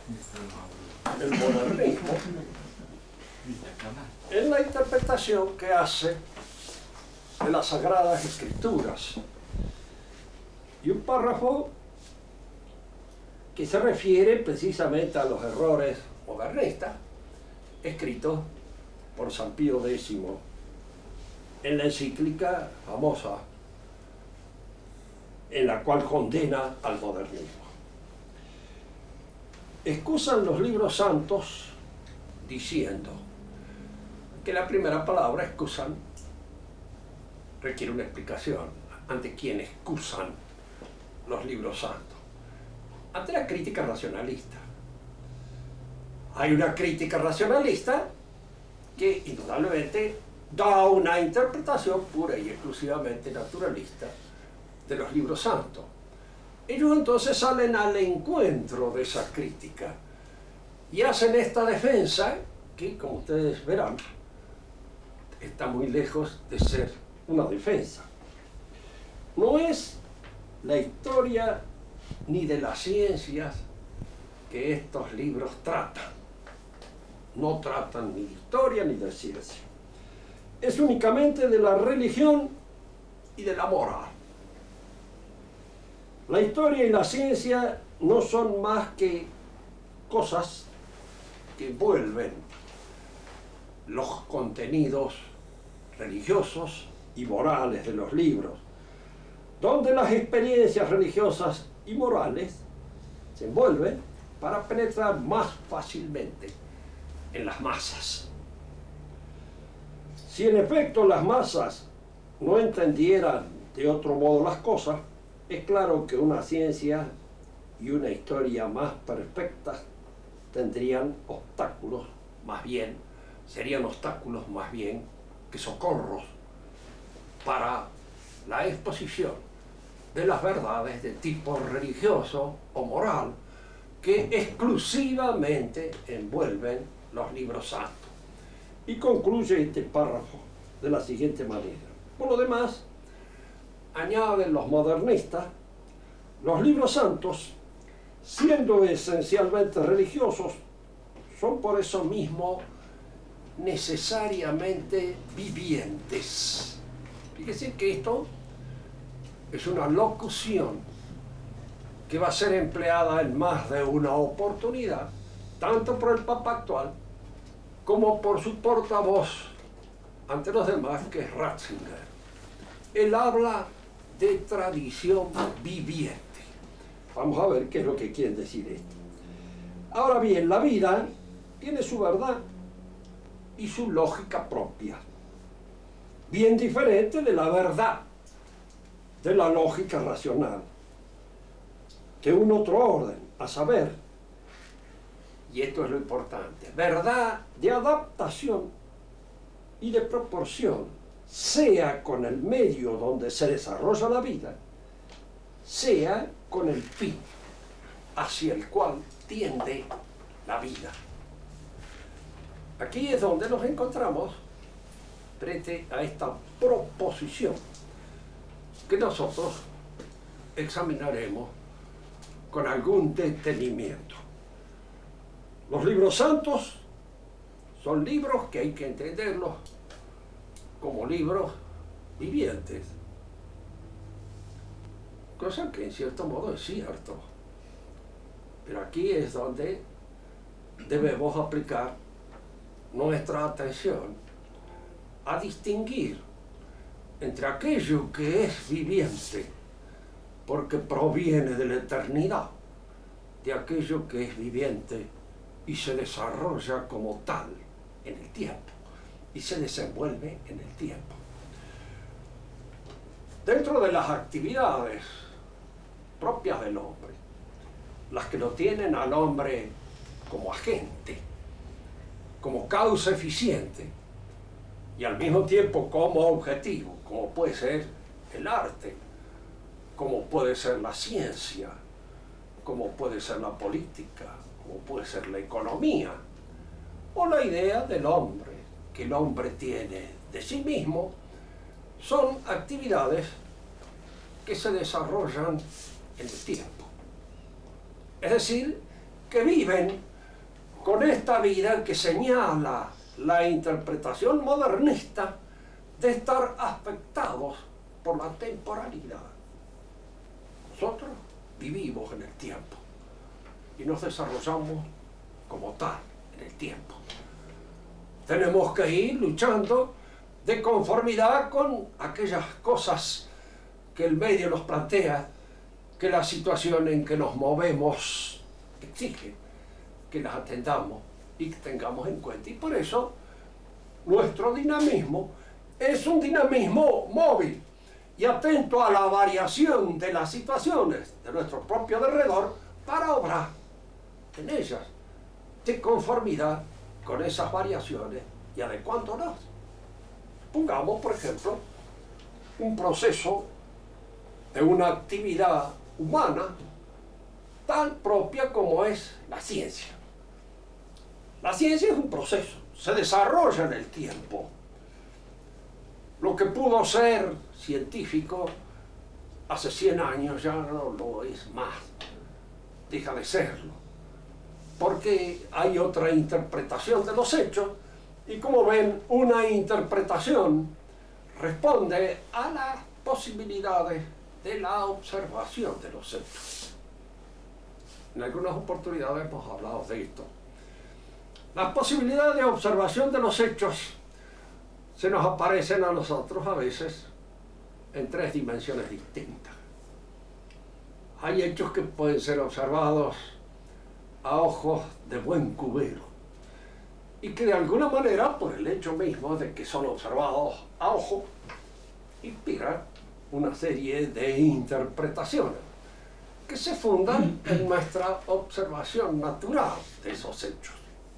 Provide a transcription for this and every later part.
el modernismo en la interpretación que hace de las Sagradas Escrituras. Y un párrafo que se refiere precisamente a los errores modernistas, escritos por San Pío X en la encíclica famosa en la cual condena al modernismo. Excusan los libros santos diciendo que la primera palabra, excusan, requiere una explicación. ¿Ante quién excusan los libros santos? Ante la crítica racionalista. Hay una crítica racionalista que indudablemente da una interpretación pura y exclusivamente naturalista de los libros santos. Ellos entonces salen al encuentro de esa crítica y hacen esta defensa que, como ustedes verán, está muy lejos de ser una defensa. No es la historia ni de las ciencias que estos libros tratan. No tratan ni de historia ni de ciencia. Es únicamente de la religión y de la moral. La historia y la ciencia no son más que cosas que envuelven los contenidos religiosos y morales de los libros, donde las experiencias religiosas y morales se envuelven para penetrar más fácilmente en las masas. Si en efecto las masas no entendieran de otro modo las cosas, es claro que una ciencia y una historia más perfectas tendrían obstáculos, serían obstáculos más bien que socorros para la exposición de las verdades de tipo religioso o moral que exclusivamente envuelven los libros santos. Y concluye este párrafo de la siguiente manera. Por lo demás, añaden los modernistas, los libros santos, siendo esencialmente religiosos, son por eso mismo necesariamente vivientes. Fíjense que esto es una locución que va a ser empleada en más de una oportunidad, tanto por el Papa actual como por su portavoz ante los demás, que es Ratzinger. Él habla de tradición viviente. Vamos a ver qué es lo que quiere decir esto. Ahora bien, la vida tiene su verdad y su lógica propia, bien diferente de la verdad, de la lógica racional, de un otro orden, a saber, y esto es lo importante, verdad de adaptación y de proporción, sea con el medio donde se desarrolla la vida, sea con el fin hacia el cual tiende la vida. Aquí es donde nos encontramos frente a esta proposición que nosotros examinaremos con algún detenimiento. Los libros santos son libros que hay que entenderlos como libros vivientes, cosa que en cierto modo es cierto, pero aquí es donde debemos aplicar nuestra atención a distinguir entre aquello que es viviente porque proviene de la eternidad, de aquello que es viviente y se desarrolla como tal en el tiempo y se desenvuelve en el tiempo. Dentro de las actividades propias del hombre, las que lo tienen al hombre como agente, como causa eficiente y al mismo tiempo como objetivo, como puede ser el arte, como puede ser la ciencia, como puede ser la política, como puede ser la economía, o la idea del hombre, que el hombre tiene de sí mismo, son actividades que se desarrollan en el tiempo. Es decir, que viven con esta vida que señala la interpretación modernista de estar afectados por la temporalidad. Nosotros vivimos en el tiempo y nos desarrollamos como tal en el tiempo. Tenemos que ir luchando de conformidad con aquellas cosas que el medio nos plantea, que la situación en que nos movemos exige que las atendamos y que tengamos en cuenta. Y por eso nuestro dinamismo es un dinamismo móvil y atento a la variación de las situaciones de nuestro propio alrededor para obrar en ellas de conformidad con esas variaciones y adecuándonos. Pongamos, por ejemplo, un proceso de una actividad humana tan propia como es la ciencia. La ciencia es un proceso, se desarrolla en el tiempo. Lo que pudo ser científico hace 100 años ya no lo es más, deja de serlo, porque hay otra interpretación de los hechos y, como ven, una interpretación responde a las posibilidades de la observación de los hechos. En algunas oportunidades hemos hablado de esto. Las posibilidades de observación de los hechos se nos aparecen a nosotros a veces en 3 dimensiones distintas. Hay hechos que pueden ser observados a ojos de buen cubero y que de alguna manera, por el hecho mismo de que son observados a ojo, inspiran una serie de interpretaciones que se fundan en nuestra observación natural de esos hechos.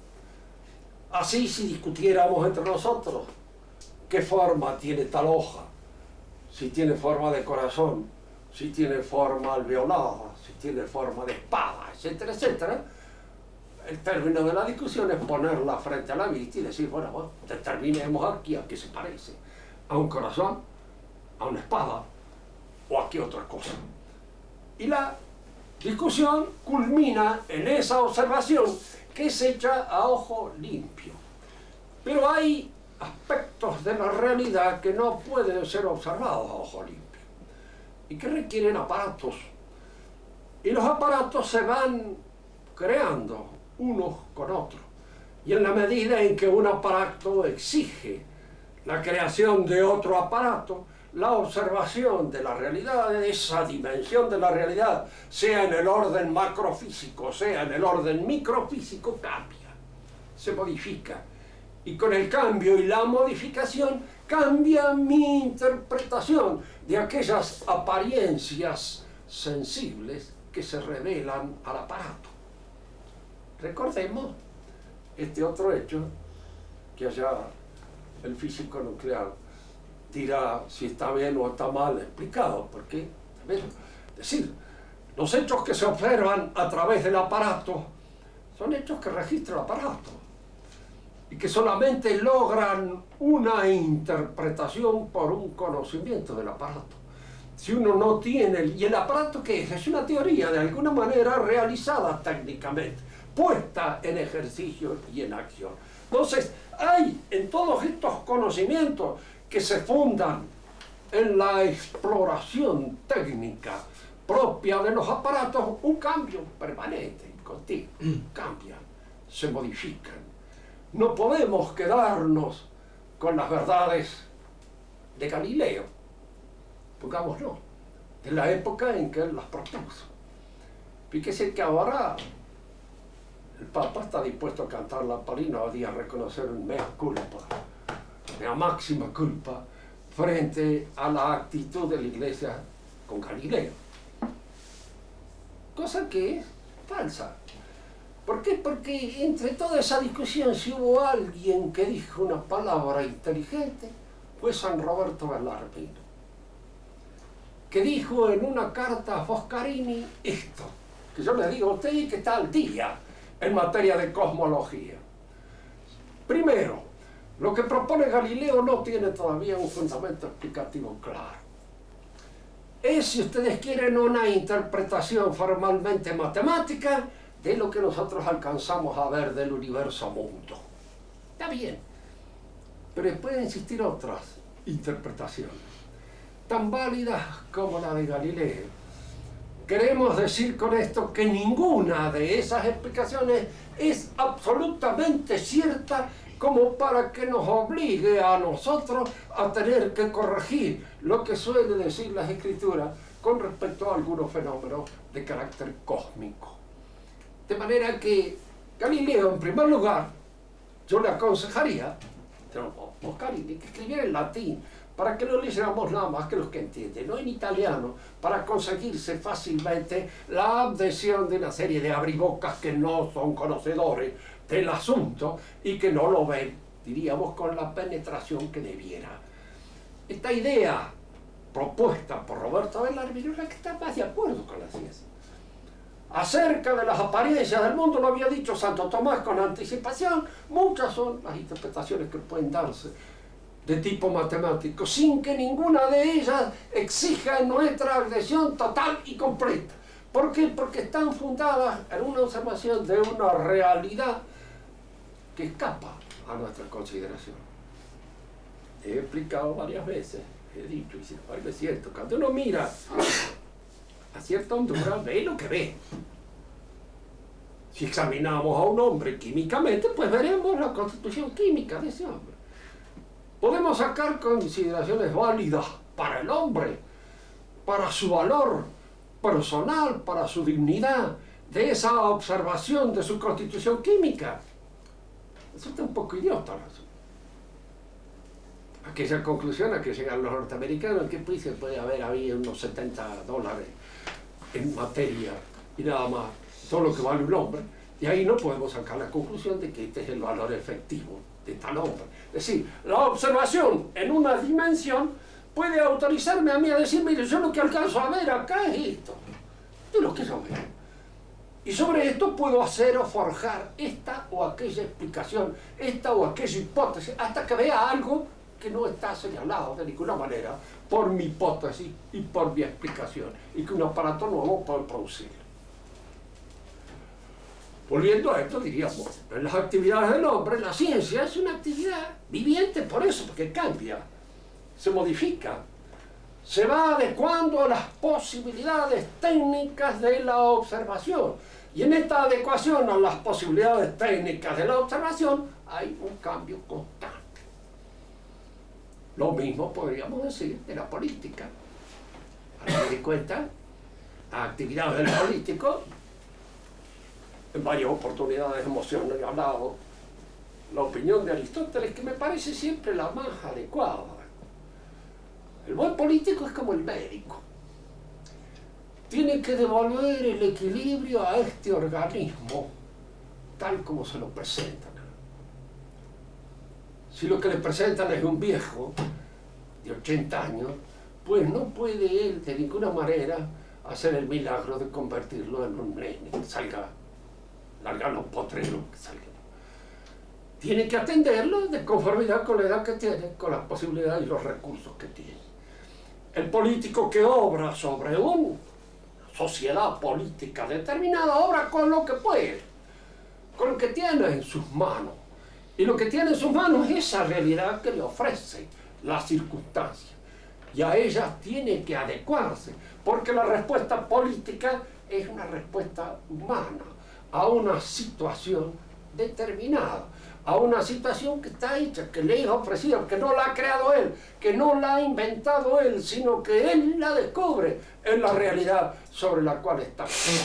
Así, si discutiéramos entre nosotros qué forma tiene tal hoja, si tiene forma de corazón, si tiene forma alveolada, si tiene forma de espada, etcétera, etcétera, el término de la discusión es ponerla frente a la vista y decir, bueno, determinemos aquí a qué se parece, a un corazón, a una espada o a qué otra cosa. Y la discusión culmina en esa observación que es hecha a ojo limpio. Pero hay aspectos de la realidad que no pueden ser observados a ojo limpio y que requieren aparatos. Y los aparatos se van creando unos con otros. Y en la medida en que un aparato exige la creación de otro aparato, la observación de la realidad, de esa dimensión de la realidad, sea en el orden macrofísico, sea en el orden microfísico, cambia, se modifica. Y con el cambio y la modificación cambia mi interpretación de aquellas apariencias sensibles que se revelan al aparato. Recordemos este otro hecho que allá el físico nuclear dirá si está bien o está mal explicado, porque, es decir, los hechos que se observan a través del aparato son hechos que registra el aparato y que solamente logran una interpretación por un conocimiento del aparato. Si uno no tiene, ¿y el aparato qué es? Es una teoría de alguna manera realizada técnicamente, puesta en ejercicio y en acción. Entonces, hay en todos estos conocimientos que se fundan en la exploración técnica propia de los aparatos, un cambio permanente, continuo, cambian, se modifican. No podemos quedarnos con las verdades de Galileo, pongámoslo, de la época en que él las propuso. Fíjese que ahora el Papa está dispuesto a cantar la palina y a reconocer un mea culpa, una máxima culpa frente a la actitud de la Iglesia con Galileo. Cosa que es falsa. ¿Por qué? Porque entre toda esa discusión, si hubo alguien que dijo una palabra inteligente, fue San Roberto Bellarmino, que dijo en una carta a Foscarini esto, que yo le digo a usted y que está al día en materia de cosmología. Primero, lo que propone Galileo no tiene todavía un fundamento explicativo claro. Es, si ustedes quieren, una interpretación formalmente matemática de lo que nosotros alcanzamos a ver del universo mundo. Está bien, pero pueden existir otras interpretaciones, tan válidas como la de Galileo. Queremos decir con esto que ninguna de esas explicaciones es absolutamente cierta como para que nos obligue a nosotros a tener que corregir lo que suele decir las Escrituras con respecto a algunos fenómenos de carácter cósmico. De manera que Galileo, en primer lugar, yo le aconsejaría que escribiera en latín, para que no leyéramos nada más que los que entienden, no en italiano, para conseguirse fácilmente la adhesión de una serie de abribocas que no son conocedores del asunto y que no lo ven, diríamos, con la penetración que debiera. Esta idea propuesta por Roberto Bellarmino es la que está más de acuerdo con la ciencia. Acerca de las apariencias del mundo, lo había dicho Santo Tomás con anticipación, muchas son las interpretaciones que pueden darse de tipo matemático, sin que ninguna de ellas exija nuestra adhesión total y completa. ¿Por qué? Porque están fundadas en una observación de una realidad que escapa a nuestra consideración. He explicado varias veces, he dicho, y sin embargo es cierto, cuando uno mira a cierta hondura, ve lo que ve. Si examinamos a un hombre químicamente, pues veremos la constitución química de ese hombre. Podemos sacar consideraciones válidas para el hombre, para su valor personal, para su dignidad, de esa observación de su constitución química. Eso está un poco idiota, ¿no? Aquella conclusión a que llegan los norteamericanos, ¿en qué países puede haber? Había unos $70 en materia y nada más, todo lo que vale un hombre, y ahí no podemos sacar la conclusión de que este es el valor efectivo de tal hombre. Es decir, la observación en una dimensión puede autorizarme a mí a decir, mire, yo lo que alcanzo a ver acá es esto, de lo que yo veo. Y sobre esto puedo hacer o forjar esta o aquella explicación, esta o aquella hipótesis, hasta que vea algo que no está señalado de ninguna manera por mi hipótesis y por mi explicación, y que un aparato nuevo puede producir. Volviendo a esto, diríamos, en las actividades del hombre, la ciencia es una actividad viviente por eso, porque cambia, se modifica, se va adecuando a las posibilidades técnicas de la observación. Y en esta adecuación a las posibilidades técnicas de la observación hay un cambio constante. Lo mismo podríamos decir de la política. Para que me cuenta, las actividades del político, en varias oportunidades hemos hablado la opinión de Aristóteles, que me parece siempre la más adecuada. El buen político es como el médico. Tiene que devolver el equilibrio a este organismo tal como se lo presentan. Si lo que le presentan es un viejo de 80 años, pues no puede él de ninguna manera hacer el milagro de convertirlo en un nene que salga, largarlo a un potrero, que salga. Tiene que atenderlo de conformidad con la edad que tiene, con las posibilidades y los recursos que tiene. El político que obra sobre una sociedad política determinada, obra con lo que puede, con lo que tiene en sus manos. Y lo que tiene en sus manos es esa realidad que le ofrece la circunstancia. Y a ella tiene que adecuarse, porque la respuesta política es una respuesta humana a una situación determinada, a una situación que está hecha, que le es ofrecida, que no la ha creado él, que no la ha inventado él, sino que él la descubre en la realidad sobre la cual está.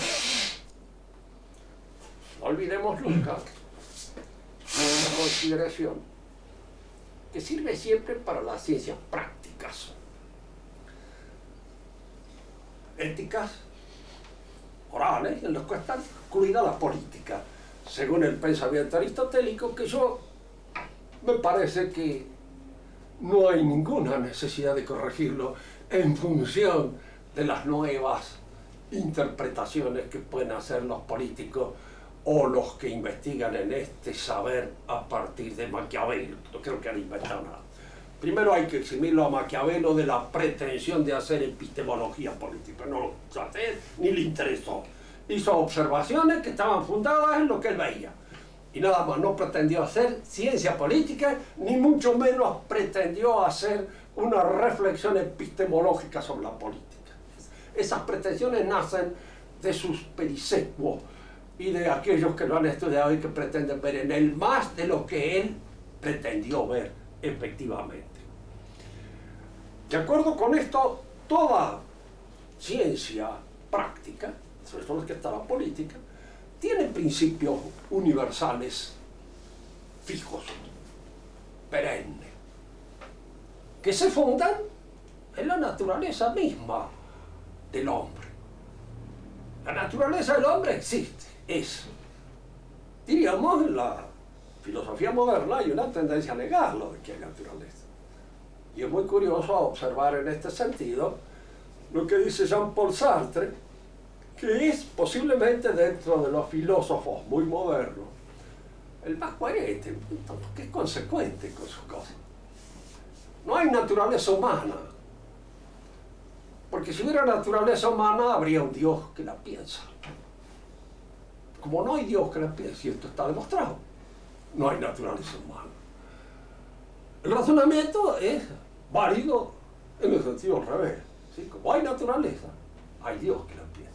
No olvidemos nunca una consideración que sirve siempre para las ciencias prácticas, éticas, morales, en las que está incluida la política, según el pensamiento aristotélico, que yo me parece que no hay ninguna necesidad de corregirlo en función de las nuevas interpretaciones que pueden hacer los políticos o los que investigan en este saber a partir de Maquiavelo. No creo que han inventado nada. Primero hay que eximirlo a Maquiavelo de la pretensión de hacer epistemología política. No lo hace ni le interesó. hizo observaciones que estaban fundadas en lo que él veía. Y nada más, no pretendió hacer ciencia política, ni mucho menos pretendió hacer una reflexión epistemológica sobre la política. Esas pretensiones nacen de sus perisecuos y de aquellos que lo han estudiado y que pretenden ver en él más de lo que él pretendió ver efectivamente. De acuerdo con esto, toda ciencia práctica, sobre todo que está la política, tiene principios universales fijos, perennes, que se fundan en la naturaleza misma del hombre. La naturaleza del hombre existe, es. Diríamos, en la filosofía moderna hay una tendencia a negarlo de que hay naturaleza. Y es muy curioso observar en este sentido lo que dice Jean-Paul Sartre, que es posiblemente dentro de los filósofos muy modernos el más coherente, que es consecuente con sus cosas. No hay naturaleza humana, porque si hubiera naturaleza humana habría un Dios que la piensa. Como no hay Dios que la piense, y esto está demostrado, no hay naturaleza humana. El razonamiento es válido en el sentido al revés, ¿sí? Como hay naturaleza, hay Dios que la piensa.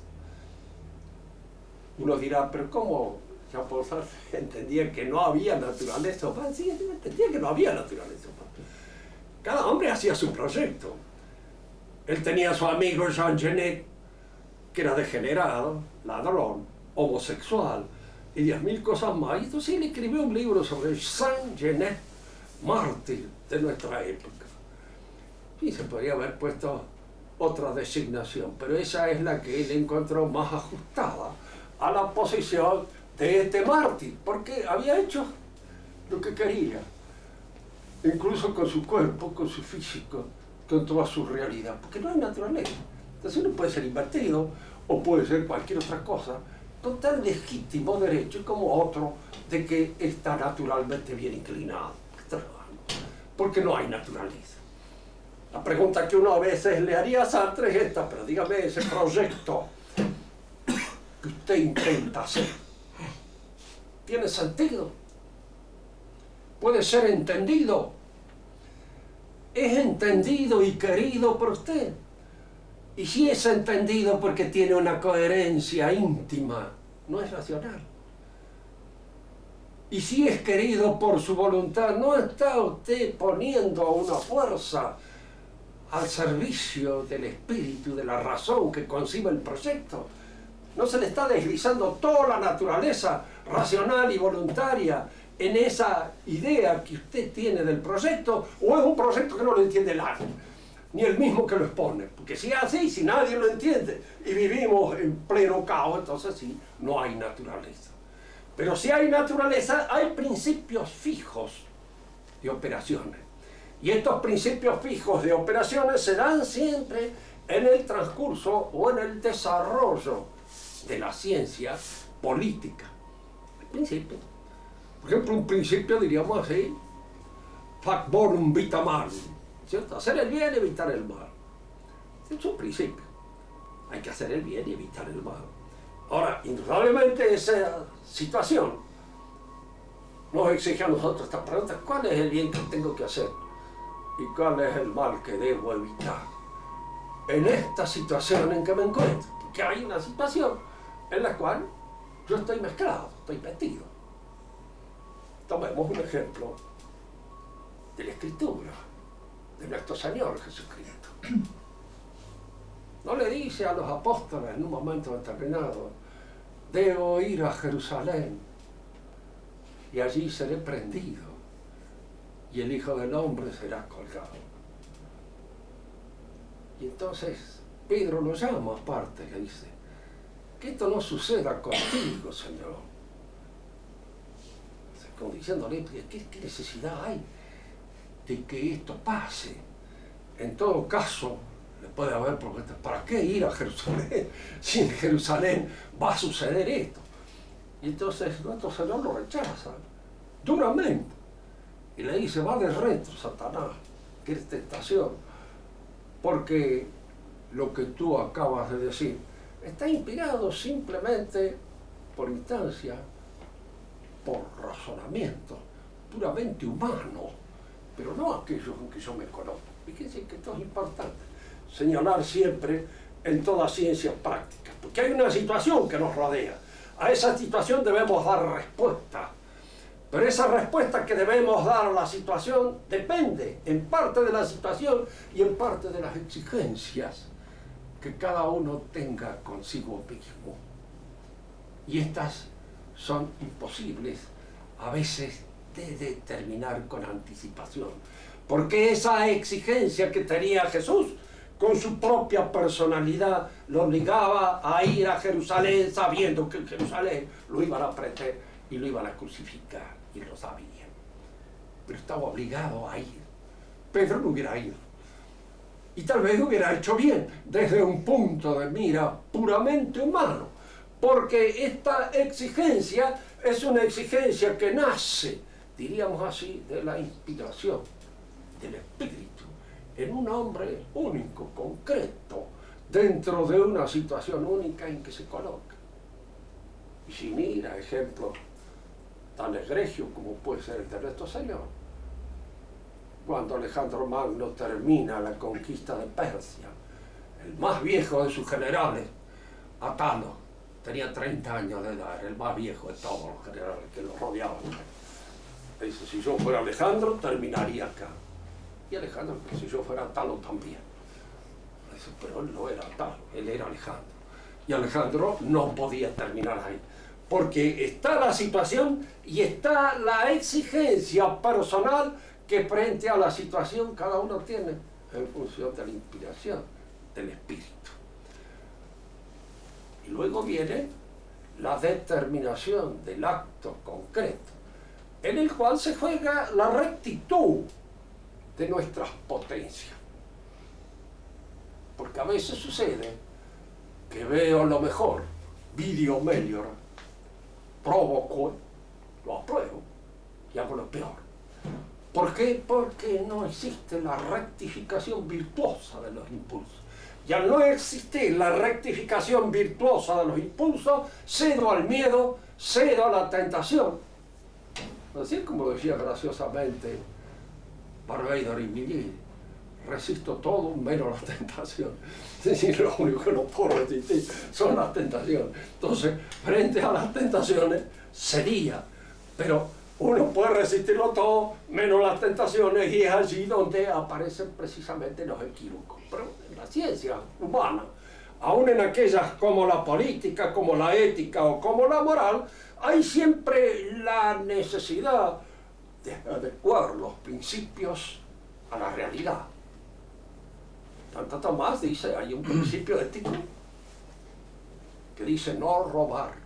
Uno dirá, pero ¿cómo Jean-Paul Sartre entendía que no había naturaleza humana? Sí, entendía que no había naturaleza humana. Cada hombre hacía su proyecto. Él tenía a su amigo Jean Genet, que era degenerado, ladrón, homosexual y 10.000 cosas más. Y entonces él escribió un libro sobre Saint Genet, mártir de nuestra época. Y se podría haber puesto otra designación, pero esa es la que él encontró más ajustada a la posición de este mártir, porque había hecho lo que quería, incluso con su cuerpo, con su físico, con toda su realidad, porque no hay naturaleza. Entonces uno puede ser invertido o puede ser cualquier otra cosa, con tan legítimo derecho como otro de que está naturalmente bien inclinado, porque no hay naturaleza. La pregunta que uno a veces le haría a Sartre es esta, pero dígame, ese proyecto que usted intenta hacer, ¿tiene sentido? ¿Puede ser entendido? ¿Es entendido y querido por usted? Y si es entendido porque tiene una coherencia íntima, no es racional. Y si es querido por su voluntad, no está usted poniendo una fuerza al servicio del espíritu, de la razón que concibe el proyecto. No se le está deslizando toda la naturaleza racional y voluntaria en esa idea que usted tiene del proyecto, o es un proyecto que no lo entiende nadie, ni el mismo que lo expone. Porque si es así, si nadie lo entiende y vivimos en pleno caos, entonces sí, no hay naturaleza. Pero si hay naturaleza, hay principios fijos de operaciones. Y estos principios fijos de operaciones se dan siempre en el transcurso o en el desarrollo de la ciencia política. El principio. Por ejemplo, un principio, diríamos así, fac bonum vita malum, ¿cierto? Hacer el bien y evitar el mal. Es un principio. Hay que hacer el bien y evitar el mal. Ahora, indudablemente esa situación nos exige a nosotros esta pregunta: ¿cuál es el bien que tengo que hacer? ¿Y cuál es el mal que debo evitar? En esta situación en que me encuentro. Porque hay una situación en la cual yo estoy mezclado, estoy metido. Tomemos un ejemplo de la Escritura, de nuestro Señor Jesucristo. No le dice a los apóstoles en un momento determinado: debo ir a Jerusalén y allí seré prendido y el Hijo del Hombre será colgado. Y entonces Pedro lo llama aparte y le dice: que esto no suceda contigo, Señor. Como diciéndole, ¿qué necesidad hay de que esto pase? En todo caso, le puede haber preguntas: ¿para qué ir a Jerusalén si en Jerusalén va a suceder esto? Y entonces nuestro Señor lo rechaza duramente y le dice: va de retro, Satanás, que es tentación, porque lo que tú acabas de decir está inspirado simplemente por instancia, por razonamiento puramente humano, pero no aquellos en que yo me conozco. Fíjense que esto es importante, señalar siempre en toda ciencia práctica, porque hay una situación que nos rodea. A esa situación debemos dar respuesta, pero esa respuesta que debemos dar a la situación depende en parte de la situación y en parte de las exigencias que cada uno tenga consigo mismo. Y estas son imposibles a veces de determinar con anticipación, porque esa exigencia que tenía Jesús con su propia personalidad lo obligaba a ir a Jerusalén sabiendo que en Jerusalén lo iban a prender y lo iban a crucificar, y lo sabían, pero estaba obligado a ir. Pedro no hubiera ido, y tal vez hubiera hecho bien desde un punto de mira puramente humano, porque esta exigencia es una exigencia que nace, diríamos así, de la inspiración del Espíritu en un hombre único, concreto, dentro de una situación única en que se coloca. Y sin ir a ejemplos tan egregios como puede ser el de nuestro Señor, cuando Alejandro Magno termina la conquista de Persia, el más viejo de sus generales, Atalo, tenía 30 años de edad, era el más viejo de todos los generales que lo rodeaban. Dice, si yo fuera Alejandro, terminaría acá. Y Alejandro, pues, si yo fuera Atalo también. Dice, pero él no era Atalo, él era Alejandro. Y Alejandro no podía terminar ahí, porque está la situación y está la exigencia personal que frente a la situación cada uno tiene en función de la inspiración del Espíritu. Y luego viene la determinación del acto concreto, en el cual se juega la rectitud de nuestras potencias. Porque a veces sucede que veo lo mejor, video melior, provoco, lo apruebo y hago lo peor. ¿Por qué? Porque no existe la rectificación virtuosa de los impulsos. Y al no existir la rectificación virtuosa de los impulsos, cedo al miedo, cedo a la tentación. Así como decía graciosamente Barbeidor y Milly, resisto todo menos la tentación. Es decir, lo único que no puedo resistir son las tentaciones. Entonces, frente a las tentaciones, cedía. Pero uno puede resistirlo todo menos las tentaciones, y es allí donde aparecen precisamente los equívocos. Pero en la ciencia humana, aún en aquellas como la política, como la ética o como la moral, hay siempre la necesidad de adecuar los principios a la realidad. Santo Tomás dice, hay un principio ético que dice no robar.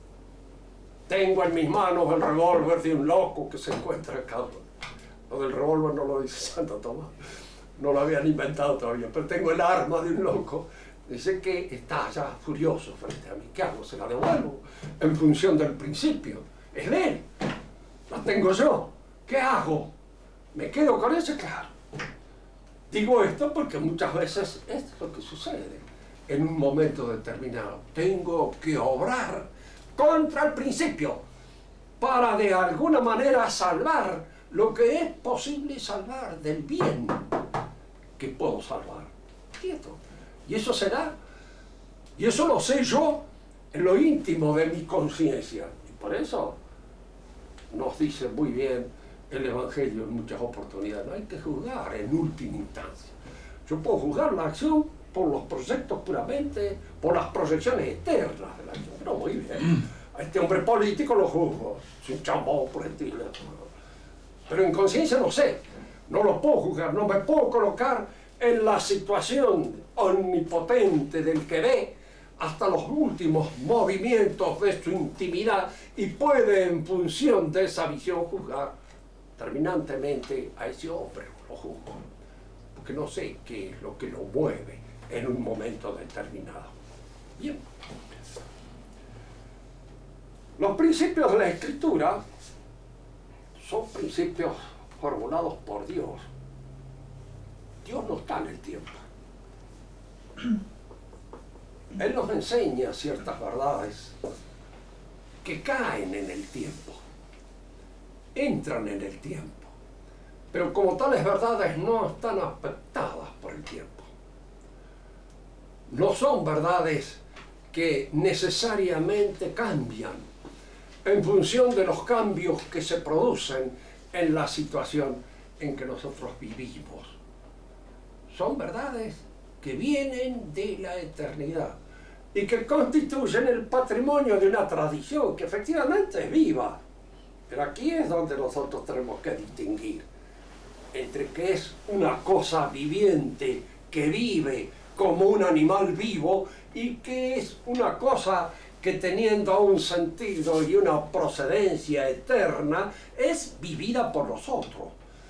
Tengo en mis manos el revólver de un loco que se encuentra acá. Lo del revólver no lo dice Santo Tomás, no lo habían inventado todavía, pero tengo el arma de un loco. Dice que está ya furioso frente a mí. ¿Qué hago? Se la devuelvo en función del principio. Es de él, la tengo yo. ¿Qué hago? ¿Me quedo con ese? Claro. Digo esto porque muchas veces es lo que sucede en un momento determinado. Tengo que obrar contra el principio para de alguna manera salvar lo que es posible salvar del bien que puedo salvar. ¿Cierto? Y eso será, y eso lo sé yo en lo íntimo de mi conciencia. Y por eso nos dice muy bien el Evangelio en muchas oportunidades, no hay que juzgar en última instancia. Yo puedo juzgar la acción por los proyectos puramente, por las proyecciones externas de la acción. Pero muy bien, a este hombre político lo juzgo, es un chambón por el estilo. Pero en conciencia no sé, no lo puedo juzgar, no me puedo colocar en la situación omnipotente del que ve hasta los últimos movimientos de su intimidad y puede en función de esa visión juzgar terminantemente a ese hombre, lo juzgo, porque no sé qué es lo que lo mueve en un momento determinado. Bien. Los principios de la Escritura son principios formulados por Dios. Dios no está en el tiempo. Él nos enseña ciertas verdades que caen en el tiempo, entran en el tiempo, pero como tales verdades no están afectadas por el tiempo. No son verdades que necesariamente cambian en función de los cambios que se producen en la situación en que nosotros vivimos. Son verdades que vienen de la eternidad y que constituyen el patrimonio de una tradición que efectivamente es viva. Pero aquí es donde nosotros tenemos que distinguir entre que es una cosa viviente que vive como un animal vivo y que es una cosa que, teniendo un sentido y una procedencia eterna, es vivida por nosotros.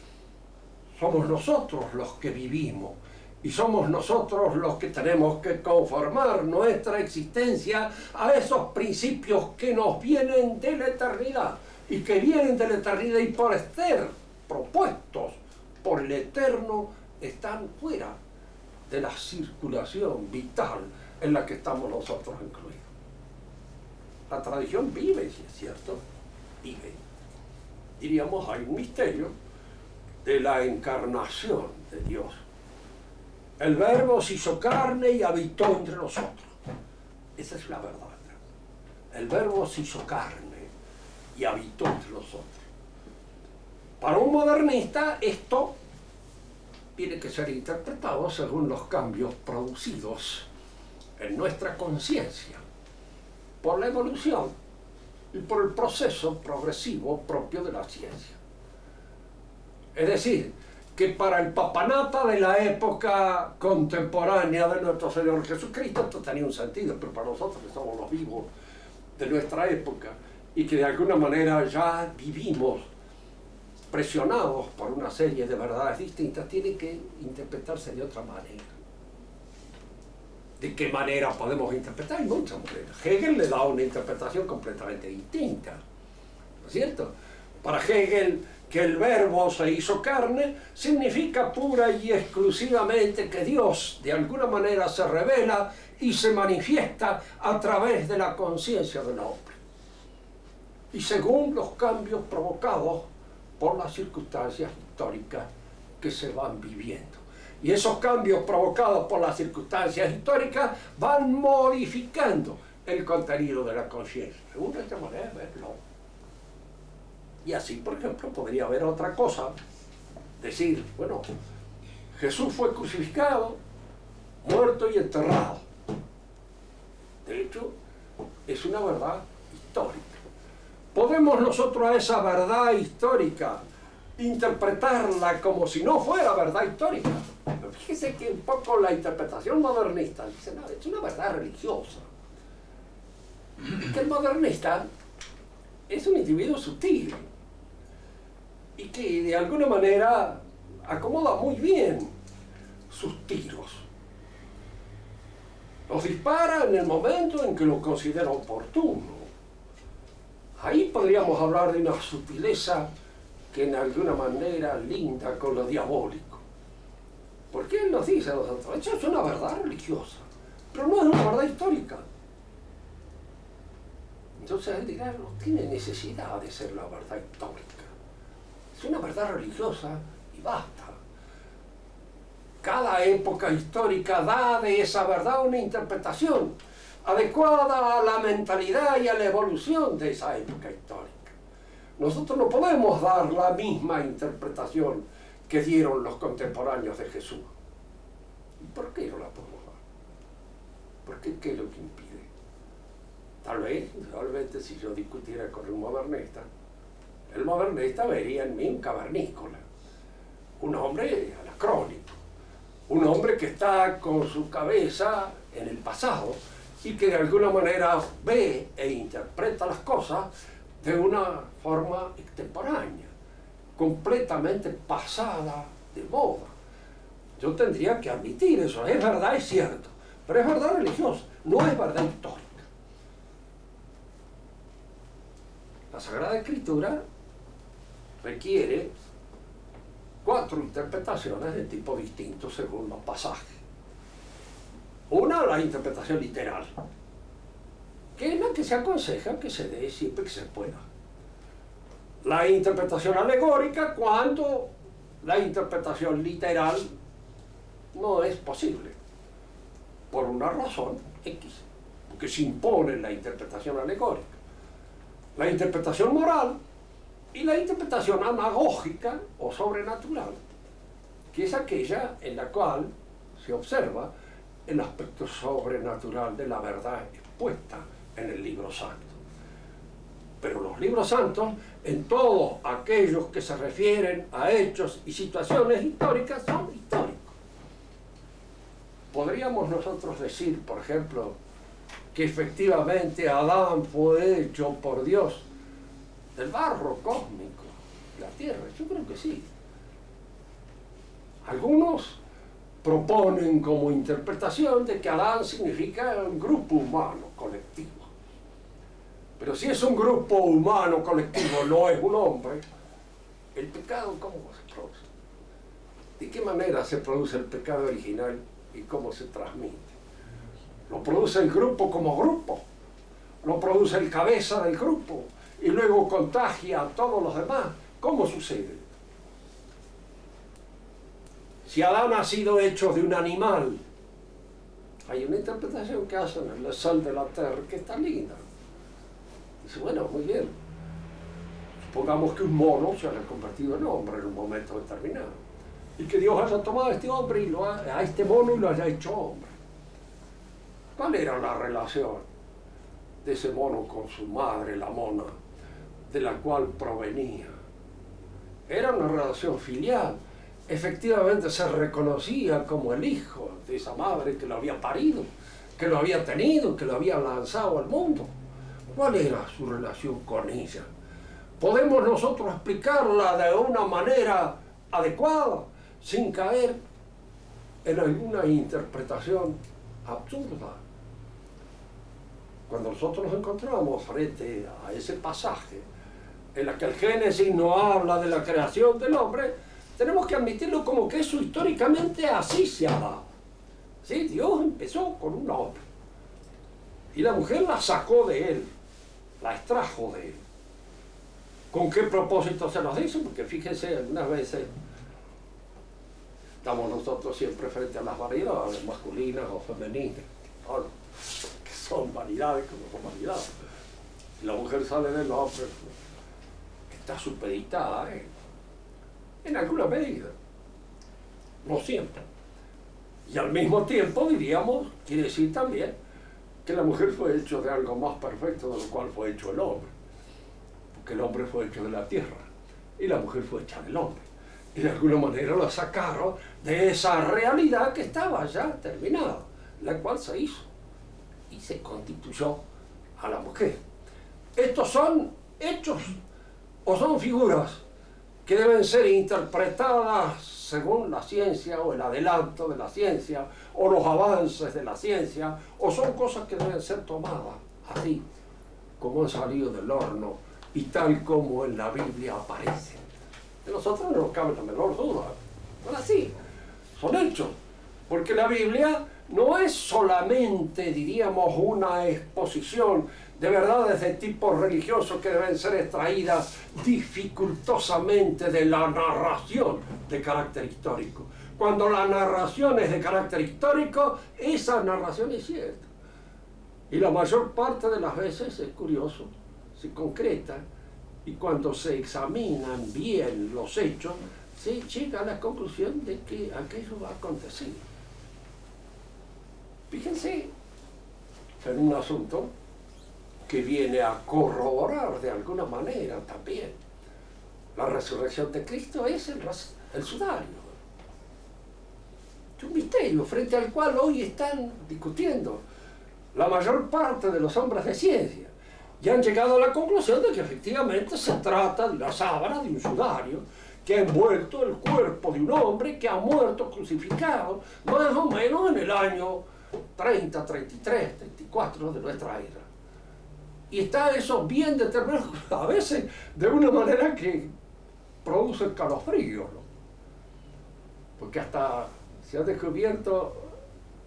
Somos nosotros los que vivimos y somos nosotros los que tenemos que conformar nuestra existencia a esos principios que nos vienen de la eternidad y que vienen de la eternidad y por ser propuestos por el Eterno están fuera de la circulación vital en la que estamos nosotros incluidos. La tradición vive, si es cierto, vive. Diríamos, hay un misterio de la encarnación de Dios. El Verbo se hizo carne y habitó entre nosotros. Esa es la verdad. El Verbo se hizo carne y habitó entre nosotros. Para un modernista esto tiene que ser interpretado según los cambios producidos en nuestra conciencia por la evolución y por el proceso progresivo propio de la ciencia. Es decir, que para el papanata de la época contemporánea de nuestro Señor Jesucristo esto tenía un sentido, pero para nosotros que somos los vivos de nuestra época y que de alguna manera ya vivimos presionados por una serie de verdades distintas, tiene que interpretarse de otra manera. ¿De qué manera podemos interpretar? Hay muchas maneras. Hegel le da una interpretación completamente distinta, ¿no es cierto? Para Hegel, que el Verbo se hizo carne significa pura y exclusivamente que Dios de alguna manera se revela y se manifiesta a través de la conciencia del hombre. Y según los cambios provocados por las circunstancias históricas que se van viviendo. Y esos cambios provocados por las circunstancias históricas van modificando el contenido de la conciencia. Según esta manera de verlo. Y así, por ejemplo, podría haber otra cosa. Decir, bueno, Jesús fue crucificado, muerto y enterrado. De hecho, es una verdad histórica. ¿Podemos nosotros a esa verdad histórica interpretarla como si no fuera verdad histórica? Pero fíjese que un poco la interpretación modernista dice, no, es una verdad religiosa. Que el modernista es un individuo sutil y que de alguna manera acomoda muy bien sus tiros. Los dispara en el momento en que lo considera oportuno. Ahí podríamos hablar de una sutileza que en alguna manera linda con lo diabólico. Porque él nos dice a nosotros, eso es una verdad religiosa, pero no es una verdad histórica. Entonces él dirá, no tiene necesidad de ser la verdad histórica. Es una verdad religiosa y basta. Cada época histórica da de esa verdad una interpretación adecuada a la mentalidad y a la evolución de esa época histórica. Nosotros no podemos dar la misma interpretación que dieron los contemporáneos de Jesús. ¿Y por qué no la podemos dar? Porque ¿qué es lo que impide? Tal vez, realmente, si yo discutiera con un modernista, el modernista vería en mí un cavernícola, un hombre anacrónico, un hombre que está con su cabeza en el pasado y que de alguna manera ve e interpreta las cosas de una forma extemporánea, completamente pasada de moda. Yo tendría que admitir eso, es verdad, es cierto, pero es verdad religiosa, no es verdad histórica. La Sagrada Escritura requiere 4 interpretaciones de tipo distinto según los pasajes. Una, la interpretación literal, que es la que se aconseja que se dé siempre que se pueda. La interpretación alegórica, cuando la interpretación literal no es posible, por una razón X, porque se impone la interpretación alegórica. La interpretación moral y la interpretación anagógica o sobrenatural, que es aquella en la cual se observa el aspecto sobrenatural de la verdad expuesta en el libro santo. Pero los libros santos, en todos aquellos que se refieren a hechos y situaciones históricas, son históricos. Podríamos nosotros decir, por ejemplo, que efectivamente Adán fue hecho por Dios del barro cósmico, de la tierra. Yo creo que sí. Algunos proponen como interpretación de que Adán significa un grupo humano colectivo. Pero si es un grupo humano colectivo, no es un hombre, ¿el pecado cómo se produce? ¿De qué manera se produce el pecado original y cómo se transmite? ¿Lo produce el grupo como grupo? ¿Lo produce el cabeza del grupo? Y luego contagia a todos los demás. ¿Cómo sucede? Si Adán ha sido hecho de un animal, hay una interpretación que hacen en el sol de la tierra que está linda. Dice, bueno, muy bien. Supongamos que un mono se haya convertido en hombre en un momento determinado. Y que Dios haya tomado a este hombre y a este mono y lo haya hecho hombre. ¿Cuál era la relación de ese mono con su madre, la mona, de la cual provenía? Era una relación filial. Efectivamente se reconocía como el hijo de esa madre que lo había parido, que lo había tenido, que lo había lanzado al mundo. ¿Cuál era su relación con ella? ¿Podemos nosotros explicarla de una manera adecuada, sin caer en alguna interpretación absurda? Cuando nosotros nos encontramos frente a ese pasaje en el que el Génesis no habla de la creación del hombre, tenemos que admitirlo como que eso históricamente así se ha dado. ¿Sí? Dios empezó con un hombre y la mujer la sacó de él, la extrajo de él. ¿Con qué propósito se nos dice? Porque fíjense, algunas veces estamos nosotros siempre frente a las variedades masculinas o femeninas, ¿no? Que son vanidades como son vanidades. Y la mujer sale del hombre, está supeditada a él, en alguna medida, no siempre. Y al mismo tiempo, diríamos, quiere decir también que la mujer fue hecho de algo más perfecto de lo cual fue hecho el hombre. Porque el hombre fue hecho de la tierra y la mujer fue hecha del hombre. Y de alguna manera la sacaron de esa realidad que estaba ya terminada, la cual se hizo y se constituyó a la mujer. Estos son hechos o son figuras que deben ser interpretadas según la ciencia o el adelanto de la ciencia o los avances de la ciencia, o son cosas que deben ser tomadas así como han salido del horno y tal como en la Biblia aparecen. De nosotros no nos cabe la menor duda, son así, son hechos, porque la Biblia no es solamente, diríamos, una exposición de verdades de tipo religioso que deben ser extraídas dificultosamente de la narración de carácter histórico. Cuando la narración es de carácter histórico, esa narración es cierta. Y la mayor parte de las veces, es curioso, se concreta, y cuando se examinan bien los hechos, se llega a la conclusión de que aquello va a acontecer. Fíjense en un asunto que viene a corroborar de alguna manera también. La resurrección de Cristo es el sudario. Es un misterio frente al cual hoy están discutiendo la mayor parte de los hombres de ciencia. Y han llegado a la conclusión de que efectivamente se trata de la sábana de un sudario que ha envuelto el cuerpo de un hombre que ha muerto crucificado más o menos en el año 30, 33, 34 de nuestra era. Y está eso bien determinado, a veces de una manera que produce escalofríos, ¿no? Porque hasta se ha descubierto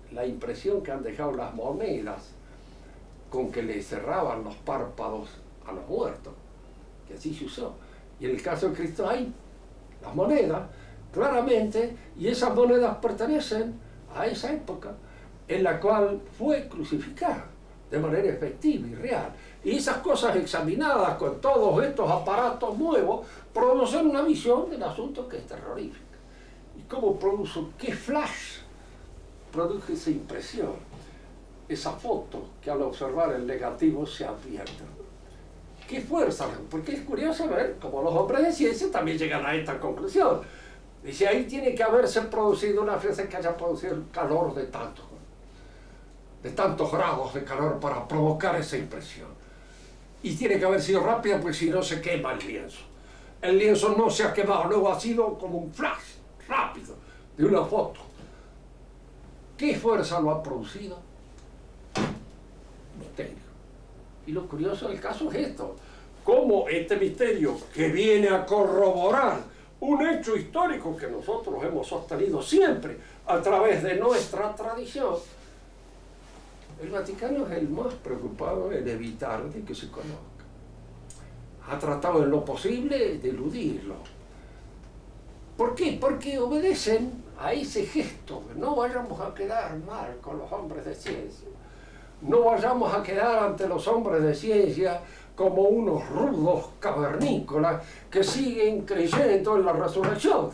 la impresión que han dejado las monedas con que le cerraban los párpados a los muertos, que así se usó. Y en el caso de Cristo hay las monedas, claramente, y esas monedas pertenecen a esa época en la cual fue crucificado de manera efectiva y real. Y esas cosas examinadas con todos estos aparatos nuevos producen una visión del asunto que es terrorífica. ¿Y cómo produjo? ¿Qué flash produjo esa impresión? Esa foto que al observar el negativo se advierte. ¿Qué fuerza? Porque es curioso ver cómo los hombres de ciencia también llegan a esta conclusión. Dice, ahí tiene que haberse producido una fuerza que haya producido el calor de tantos grados de calor para provocar esa impresión. Y tiene que haber sido rápida porque si no se quema el lienzo. El lienzo no se ha quemado, luego ha sido como un flash rápido de una foto. ¿Qué fuerza lo ha producido? Misterio. Y lo curioso del caso es esto, cómo este misterio que viene a corroborar un hecho histórico que nosotros hemos sostenido siempre a través de nuestra tradición, el Vaticano es el más preocupado en evitar de que se conozca. Ha tratado en lo posible de eludirlo. ¿Por qué? Porque obedecen a ese gesto. No vayamos a quedar mal con los hombres de ciencia. No vayamos a quedar ante los hombres de ciencia como unos rudos cavernícolas que siguen creyendo en la resurrección.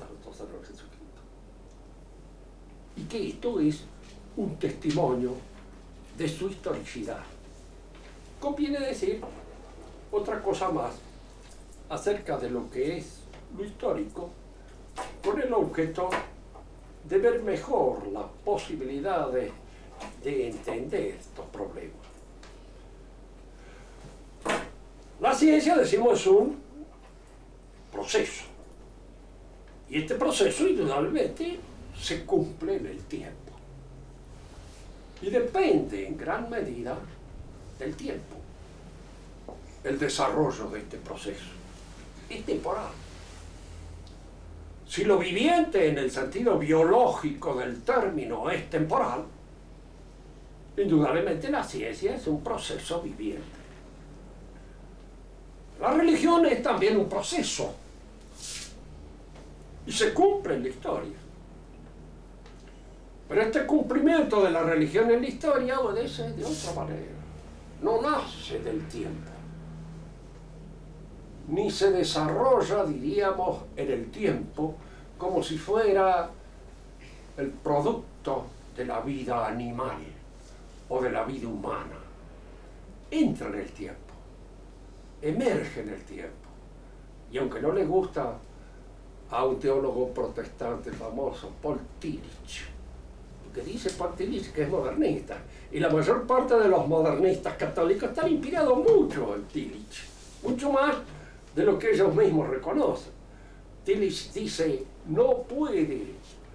Y que esto es un testimonio de su historicidad. Conviene decir otra cosa más acerca de lo que es lo histórico, con el objeto de ver mejor las posibilidades de entender estos problemas. La ciencia, decimos, es un proceso. Y este proceso, indudablemente, se cumple en el tiempo. Y depende, en gran medida, del tiempo. El desarrollo de este proceso es temporal. Si lo viviente, en el sentido biológico del término, es temporal, indudablemente la ciencia es un proceso viviente. La religión es también un proceso y se cumple en la historia. Pero este cumplimiento de la religión en la historia obedece de otra manera. No nace del tiempo, ni se desarrolla, diríamos, en el tiempo como si fuera el producto de la vida animal o de la vida humana. Entra en el tiempo, emerge en el tiempo. Y aunque no le gusta a un teólogo protestante famoso, Paul Tillich, que dice Paul Tillich que es modernista, y la mayor parte de los modernistas católicos están inspirados mucho en Tillich, mucho más de lo que ellos mismos reconocen. Tillich dice, no puede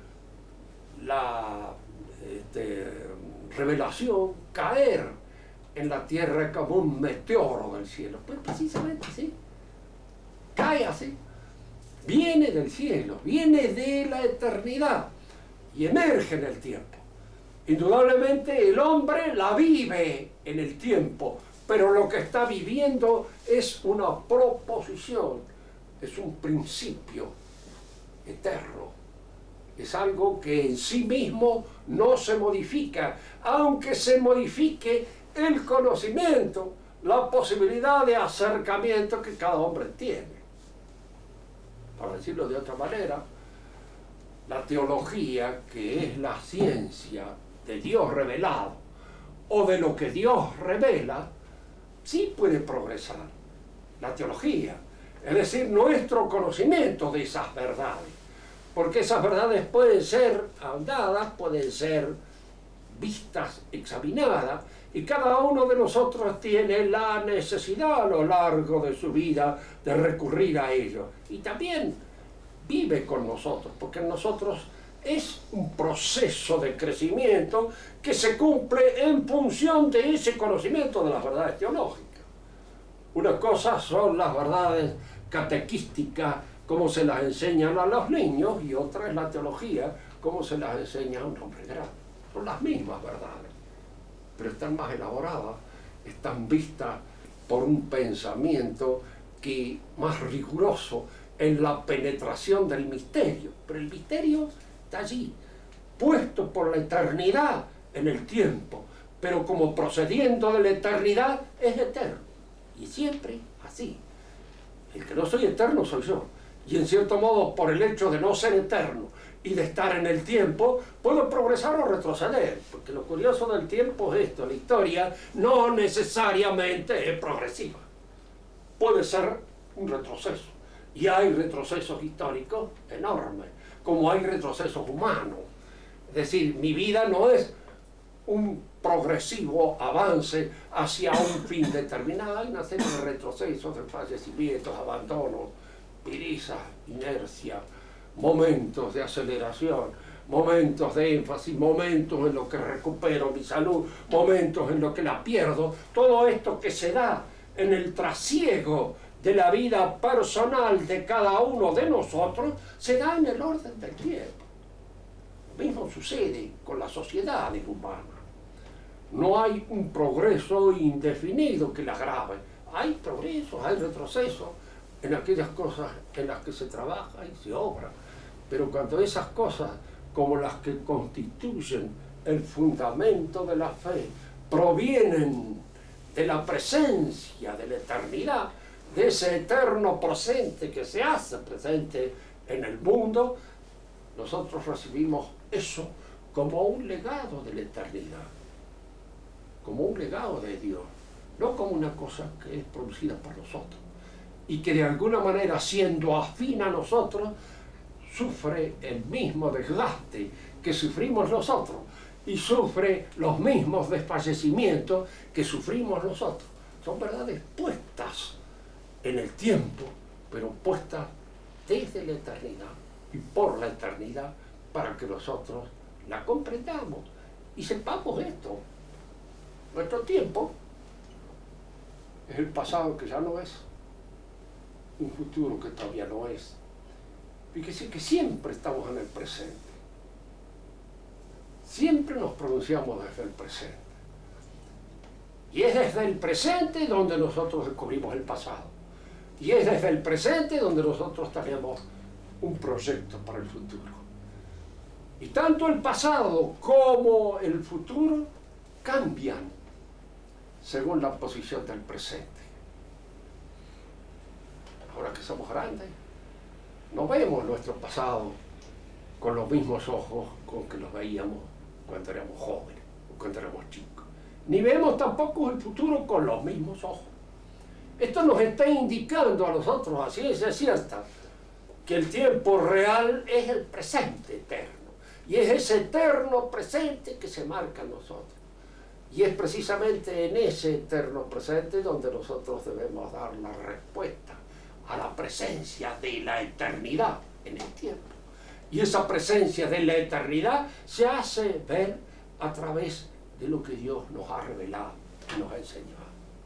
la revelación caer en la tierra como un meteoro del cielo. Pues precisamente sí, cae así, viene del cielo, viene de la eternidad y emerge en el tiempo. Indudablemente el hombre la vive en el tiempo, pero lo que está viviendo es una proposición, es un principio eterno, es algo que en sí mismo no se modifica, aunque se modifique el conocimiento, la posibilidad de acercamiento que cada hombre tiene. Para decirlo de otra manera, la teología, que es la ciencia de Dios revelado, o de lo que Dios revela, sí puede progresar. La teología, es decir, nuestro conocimiento de esas verdades, porque esas verdades pueden ser ahondadas, pueden ser vistas, examinadas, y cada uno de nosotros tiene la necesidad a lo largo de su vida de recurrir a ello. Y también vive con nosotros, porque en nosotros es un proceso de crecimiento que se cumple en función de ese conocimiento de las verdades teológicas. Una cosa son las verdades catequísticas, como se las enseñan a los niños, y otra es la teología, como se las enseña a un hombre grande. son las mismas verdades, pero están más elaboradas, están vistas por un pensamiento que más riguroso en la penetración del misterio. Pero el misterio está allí, puesto por la eternidad en el tiempo, pero como procediendo de la eternidad es eterno. Y siempre así. El que no soy eterno soy yo. Y en cierto modo, por el hecho de no ser eterno y de estar en el tiempo, puedo progresar o retroceder. Porque lo curioso del tiempo es esto: la historia no necesariamente es progresiva. Puede ser un retroceso. Y hay retrocesos históricos enormes, como hay retrocesos humanos. Es decir, mi vida no es un progresivo avance hacia un fin determinado. Hay una serie de retrocesos, de fallecimientos, abandonos, perezas, inercia, momentos de aceleración, momentos de énfasis, momentos en los que recupero mi salud, momentos en los que la pierdo. Todo esto que se da en el trasiego de la vida personal de cada uno de nosotros se da en el orden del tiempo. Lo mismo sucede con las sociedades humanas. No hay un progreso indefinido que las grave. Hay progresos, hay retrocesos en aquellas cosas en las que se trabaja y se obra. Pero cuando esas cosas, como las que constituyen el fundamento de la fe, provienen de la presencia de la eternidad, de ese eterno presente que se hace presente en el mundo, nosotros recibimos eso como un legado de la eternidad, como un legado de Dios, no como una cosa que es producida por nosotros y que de alguna manera, siendo afín a nosotros, sufre el mismo desgaste que sufrimos nosotros y sufre los mismos desfallecimientos que sufrimos nosotros. Son verdades puestas en el tiempo, pero puestas desde la eternidad y por la eternidad, para que nosotros la comprendamos y sepamos esto. Nuestro tiempo es el pasado que ya no es, un futuro que todavía no es. Fíjese que siempre estamos en el presente. Siempre nos pronunciamos desde el presente. Y es desde el presente donde nosotros descubrimos el pasado. Y es desde el presente donde nosotros tenemos un proyecto para el futuro. Y tanto el pasado como el futuro cambian según la posición del presente. Ahora que somos grandes, no vemos nuestro pasado con los mismos ojos con que los veíamos cuando éramos jóvenes o cuando éramos chicos. Ni vemos tampoco el futuro con los mismos ojos. Esto nos está indicando a nosotros, a ciencia cierta, que el tiempo real es el presente eterno. Y es ese eterno presente que se marca en nosotros. Y es precisamente en ese eterno presente donde nosotros debemos dar la respuesta a la presencia de la eternidad en el tiempo. Y esa presencia de la eternidad se hace ver a través de lo que Dios nos ha revelado y nos ha enseñado.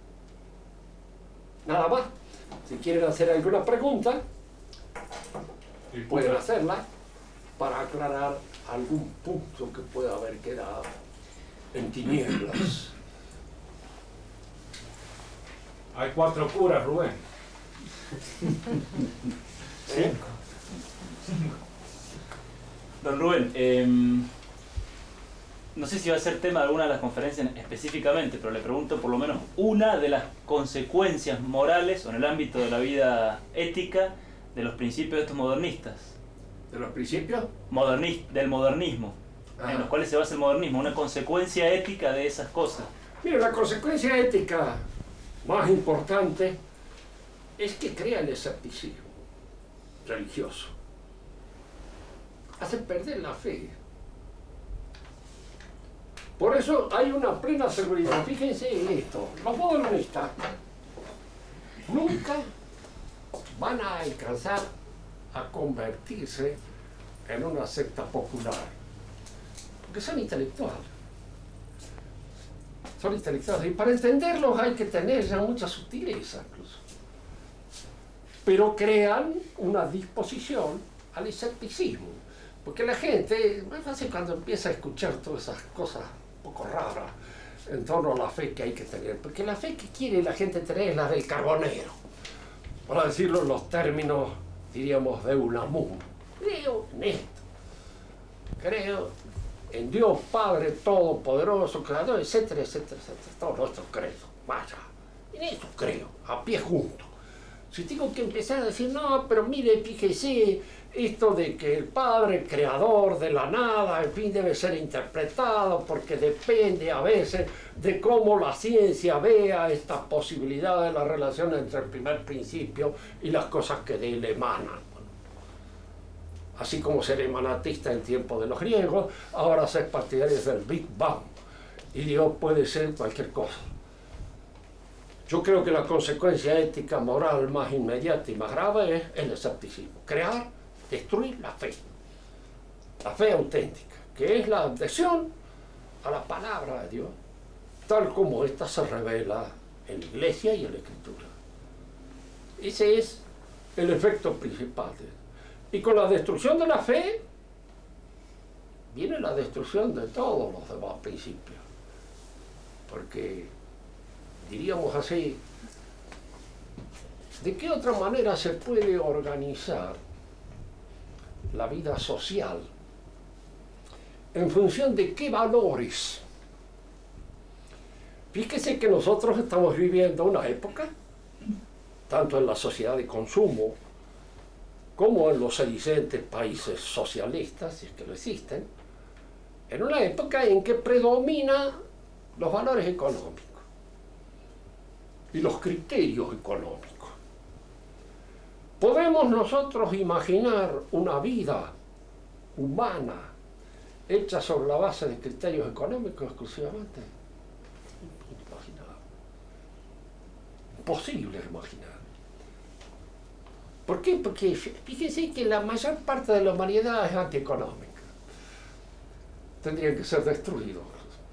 Nada más. Si quieren hacer alguna pregunta, pueden hacerla para aclarar algún punto que pueda haber quedado en tinieblas. Hay 4 curas, Rubén. 5. Don Rubén, no sé si va a ser tema de alguna de las conferencias específicamente, pero le pregunto por lo menos una de las consecuencias morales o en el ámbito de la vida ética de los principios de estos modernistas. ¿De los principios? Del modernismo, en los cuales se basa el modernismo, una consecuencia ética de esas cosas. Mira, la consecuencia ética más importante es que crea el escepticismo religioso. Hace perder la fe. Por eso hay una plena seguridad. Fíjense en esto. Los modernistas nunca van a alcanzar a convertirse en una secta popular. Porque son intelectuales. Son intelectuales. Y para entenderlos hay que tener ya mucha sutileza incluso. Pero crean una disposición al escepticismo. Porque la gente, me parece cuando empieza a escuchar todas esas cosas un poco raras en torno a la fe que hay que tener, porque la fe que quiere la gente tener es la del carbonero, para decirlo en los términos, diríamos, de Unamuno. Creo en esto, creo en Dios Padre Todopoderoso, Creador, etcétera, etcétera, etcétera, todos nuestros credos, vaya, en eso creo, a pie juntos. Si tengo que empezar a decir, no, pero mire, fíjese, esto de que el Padre Creador de la nada, en fin, debe ser interpretado porque depende a veces de cómo la ciencia vea esta posibilidad de la relación entre el primer principio y las cosas que de él emanan. Así como ser emanatista en tiempo de los griegos, ahora ser partidarios del Big Bang. Y Dios puede ser cualquier cosa. Yo creo que la consecuencia ética, moral más inmediata y más grave es el escepticismo. Crear, destruir la fe auténtica, que es la adhesión a la palabra de Dios, tal como ésta se revela en la Iglesia y en la Escritura. Ese es el efecto principal de él. Y con la destrucción de la fe, viene la destrucción de todos los demás principios. Porque, diríamos así, ¿de qué otra manera se puede organizar la vida social? ¿En función de qué valores? Fíjese que nosotros estamos viviendo una época, tanto en la sociedad de consumo, como en los sedicentes países socialistas, si es que lo existen, en una época en que predominan los valores económicos y los criterios económicos. ¿Podemos nosotros imaginar una vida humana hecha sobre la base de criterios económicos exclusivamente? Inimaginable. Imposible imaginar. ¿Por qué? Porque fíjense que la mayor parte de la humanidad es antieconómica. Tendrían que ser destruidos.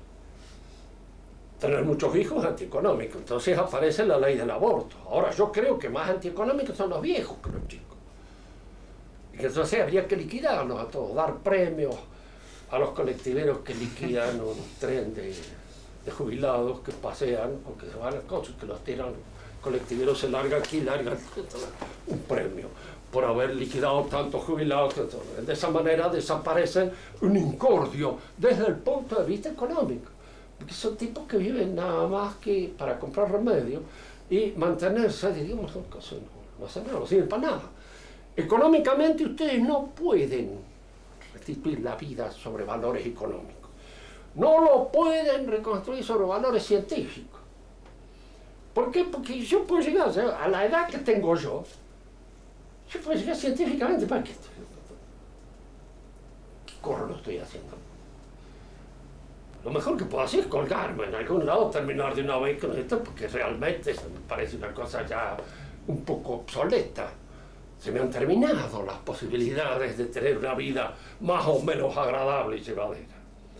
Tener muchos hijos es antieconómico. Entonces aparece la ley del aborto. Ahora, yo creo que más antieconómicos son los viejos que los chicos. Y que entonces habría que liquidarlos a todos, dar premios a los colectiveros que liquidan un tren de jubilados que pasean, o que se van a cosas, que los tiran. Colectiveros se larga aquí, larga un premio por haber liquidado tantos jubilados. De esa manera desaparece un incordio desde el punto de vista económico, porque son tipos que viven nada más que para comprar remedios y mantenerse, diríamos, no sirven para nada. Económicamente ustedes no pueden restituir la vida sobre valores económicos, no lo pueden reconstruir sobre valores científicos. ¿Por qué? Porque yo puedo llegar, a la edad que tengo yo puedo llegar científicamente, ¿para qué? ¿Qué corro lo estoy haciendo? Lo mejor que puedo hacer es colgarme en algún lado, terminar de una vez con esto, porque realmente me parece una cosa ya un poco obsoleta. Se me han terminado las posibilidades de tener una vida más o menos agradable y llevadera.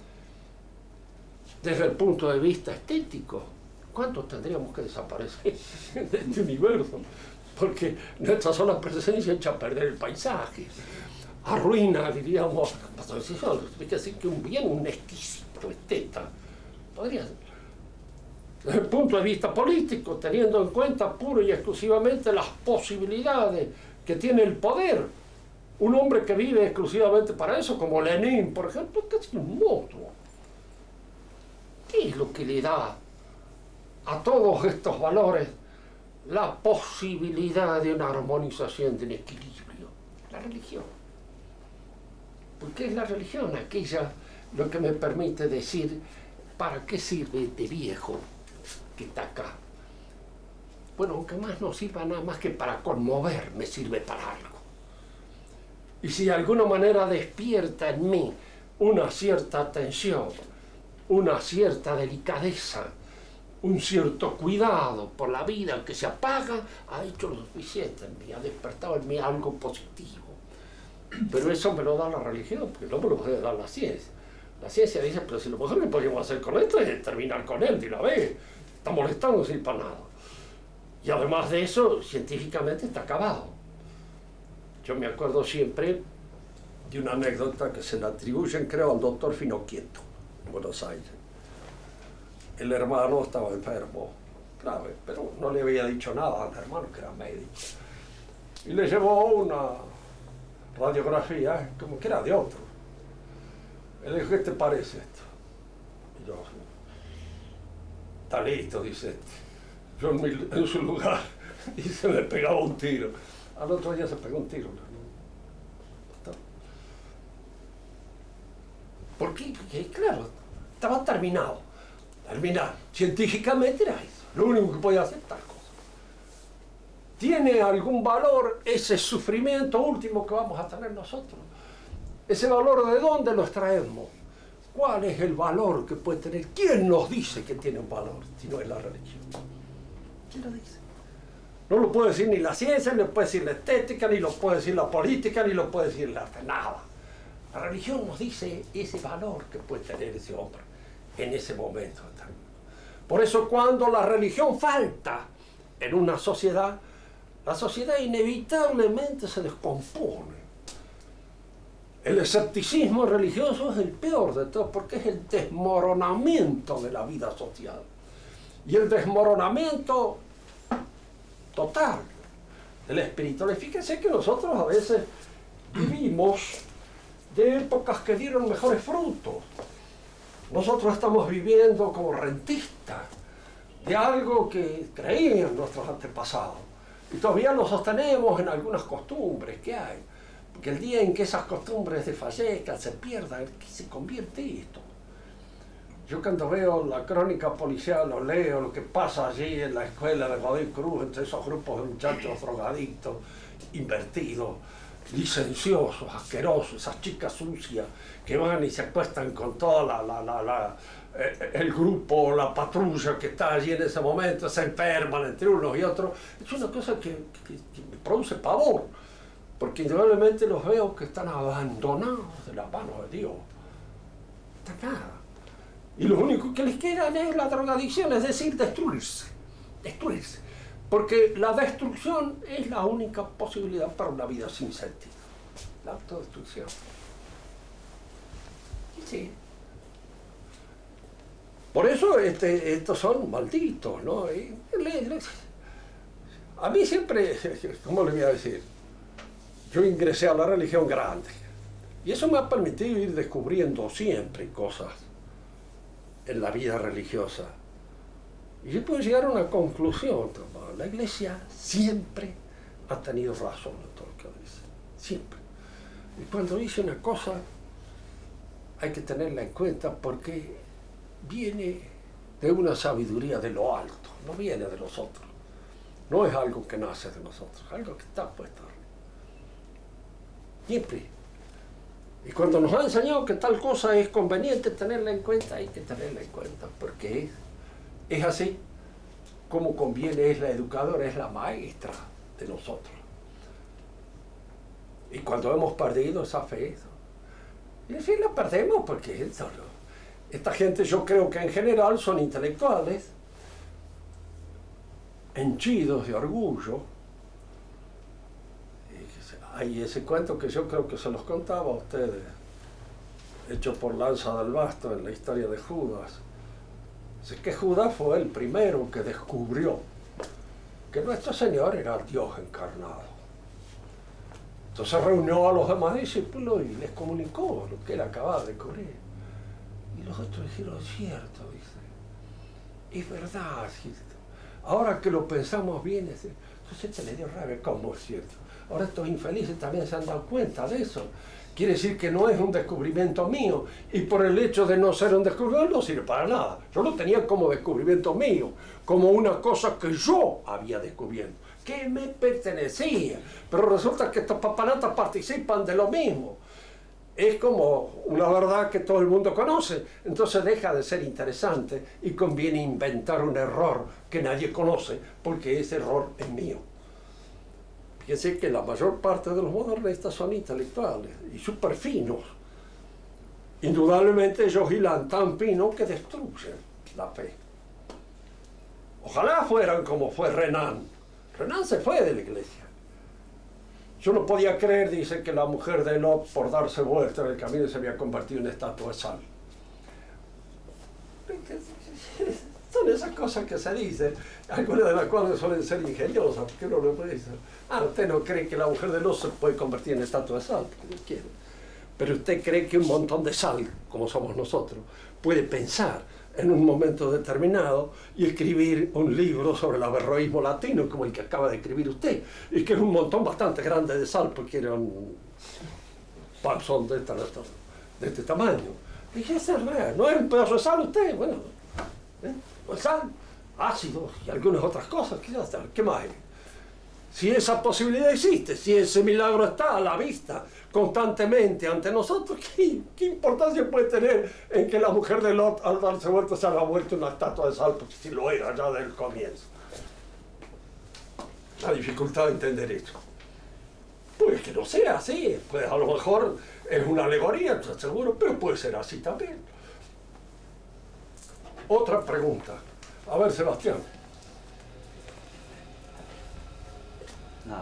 Desde el punto de vista estético, ¿cuántos tendríamos que desaparecer de este universo? Porque nuestra sola presencia echa a perder el paisaje, arruina, diríamos, fíjese que un exquisito esteta podría ser. Desde el punto de vista político, teniendo en cuenta puro y exclusivamente las posibilidades que tiene el poder, un hombre que vive exclusivamente para eso, como Lenin, por ejemplo, que es un monstruo. ¿Qué es lo que le da a todos estos valores la posibilidad de una armonización, de un equilibrio? La religión. Porque es la religión aquella lo que me permite decir para qué sirve este viejo que está acá. Bueno, aunque más no sirva nada más que para conmover, me sirve para algo. Y si de alguna manera despierta en mí una cierta atención, una cierta delicadeza, un cierto cuidado por la vida que se apaga, ha hecho lo suficiente en mí, ha despertado en mí algo positivo. Pero eso me lo da la religión, porque no me lo puede dar la ciencia. La ciencia dice, pero si lo mejor que podríamos hacer con esto es terminar con él de una vez. Está molestando sin para nada. Y además de eso, científicamente está acabado. Yo me acuerdo siempre, de una anécdota que se le atribuyen, creo, al doctor Finocchieto, en Buenos Aires. El hermano estaba enfermo, grave, pero no le había dicho nada al hermano, que era médico. Y le llevó una radiografía, como que era de otro. Él le dijo, ¿qué te parece esto? Y yo, está listo, dice este. Yo en su lugar, y se me pegaba un tiro. Al otro día se pegó un tiro. Porque, claro, estaba terminado. Científicamente era eso. Lo único que podía hacer tal cosa. ¿Tiene algún valor ese sufrimiento último que vamos a tener nosotros? ¿Ese valor de dónde lo extraemos? ¿Cuál es el valor que puede tener? ¿Quién nos dice que tiene un valor si no es la religión? ¿Quién lo dice? No lo puede decir ni la ciencia, ni lo puede decir la estética, ni lo puede decir la política, ni lo puede decir el arte, nada. La religión nos dice ese valor que puede tener ese hombre en ese momento. Por eso cuando la religión falta en una sociedad, la sociedad inevitablemente se descompone. El escepticismo religioso es el peor de todos porque es el desmoronamiento de la vida social. Y el desmoronamiento total del espiritual. Fíjense que nosotros a veces vivimos de épocas que dieron mejores frutos. Nosotros estamos viviendo como rentistas de algo que creían nuestros antepasados. Y todavía lo sostenemos en algunas costumbres que hay. Porque el día en que esas costumbres desfallezcan, se pierdan, ¿qué se convierte esto? Yo cuando veo la crónica policial, lo leo, lo que pasa allí en la escuela de Godoy Cruz, entre esos grupos de muchachos drogadictos, invertidos, licenciosos, asquerosos, esas chicas sucias que van y se acuestan con toda el grupo, la patrulla que está allí en ese momento, se enferman entre unos y otros. Es una cosa que me produce pavor, porque indudablemente los veo que están abandonados de las manos de Dios. No está nada. Y lo único que les queda es la drogadicción, es decir, destruirse. Destruirse. Porque la destrucción es la única posibilidad para una vida sin sentido. La autodestrucción. Y sí. Por eso estos son malditos, ¿no? A mí siempre, ¿cómo le voy a decir? Yo ingresé a la religión grande. Y eso me ha permitido ir descubriendo siempre cosas en la vida religiosa. Y yo puedo llegar a una conclusión. La Iglesia siempre ha tenido razón en todo lo que dice. Siempre. Y cuando dice una cosa, hay que tenerla en cuenta porque viene de una sabiduría de lo alto, no viene de nosotros. No es algo que nace de nosotros, es algo que está puesto arriba. Siempre. Y cuando nos ha enseñado que tal cosa es conveniente tenerla en cuenta, hay que tenerla en cuenta, porque es así como conviene, es la educadora, es la maestra de nosotros. Y cuando hemos perdido esa fe, y en fin la perdemos porque esta gente yo creo que en general son intelectuales, henchidos de orgullo. Hay ese cuento que yo creo que se los contaba a ustedes, hecho por Lanza del Basto en la historia de Judas. Dice que Judas fue el primero que descubrió que nuestro Señor era el Dios encarnado. Entonces reunió a los demás discípulos y les comunicó lo que él acababa de descubrir. Y los otros dijeron, es cierto, dice, es verdad, es cierto. Ahora que lo pensamos bien, entonces se le dio rabia, ¿cómo es cierto? Ahora estos infelices también se han dado cuenta de eso. Quiere decir que no es un descubrimiento mío, y por el hecho de no ser un descubrimiento no sirve para nada. Yo lo tenía como descubrimiento mío, como una cosa que yo había descubierto, que me pertenecía. Pero resulta que estos papanatas participan de lo mismo. Es como una verdad que todo el mundo conoce, entonces deja de ser interesante y conviene inventar un error que nadie conoce, porque ese error es mío. Fíjense que la mayor parte de los modernistas son intelectuales y súper finos. Indudablemente ellos hilan tan fino que destruyen la fe. Ojalá fueran como fue Renan. Renan se fue de la iglesia. Yo no podía creer, dice, que la mujer de Lot, por darse vuelta en el camino, se había convertido en estatua de sal. Son esas cosas que se dicen, algunas de las cuales suelen ser ingeniosas, porque uno no puede decir, usted no cree que la mujer de Lot se puede convertir en estatua de sal, porque no quiere. Pero usted cree que un montón de sal, como somos nosotros, puede pensar en un momento determinado y escribir un libro sobre el averroísmo latino, como el que acaba de escribir usted, y que es un montón bastante grande de sal, porque era un panzón de este tamaño. Dije, esa es real, ¿no es un pedazo de sal usted? Bueno, pues sal, ácido y algunas otras cosas, ¿qué más hay? Si esa posibilidad existe, si ese milagro está a la vista constantemente ante nosotros, ¿qué importancia puede tener en que la mujer de Lot, al darse vuelta, se haga vuelto una estatua de sal? Porque si lo era ya desde el comienzo. La dificultad de entender esto. Pues que no sea así, pues a lo mejor es una alegoría, seguro, pero puede ser así también. Otra pregunta. A ver, Sebastián. Nada.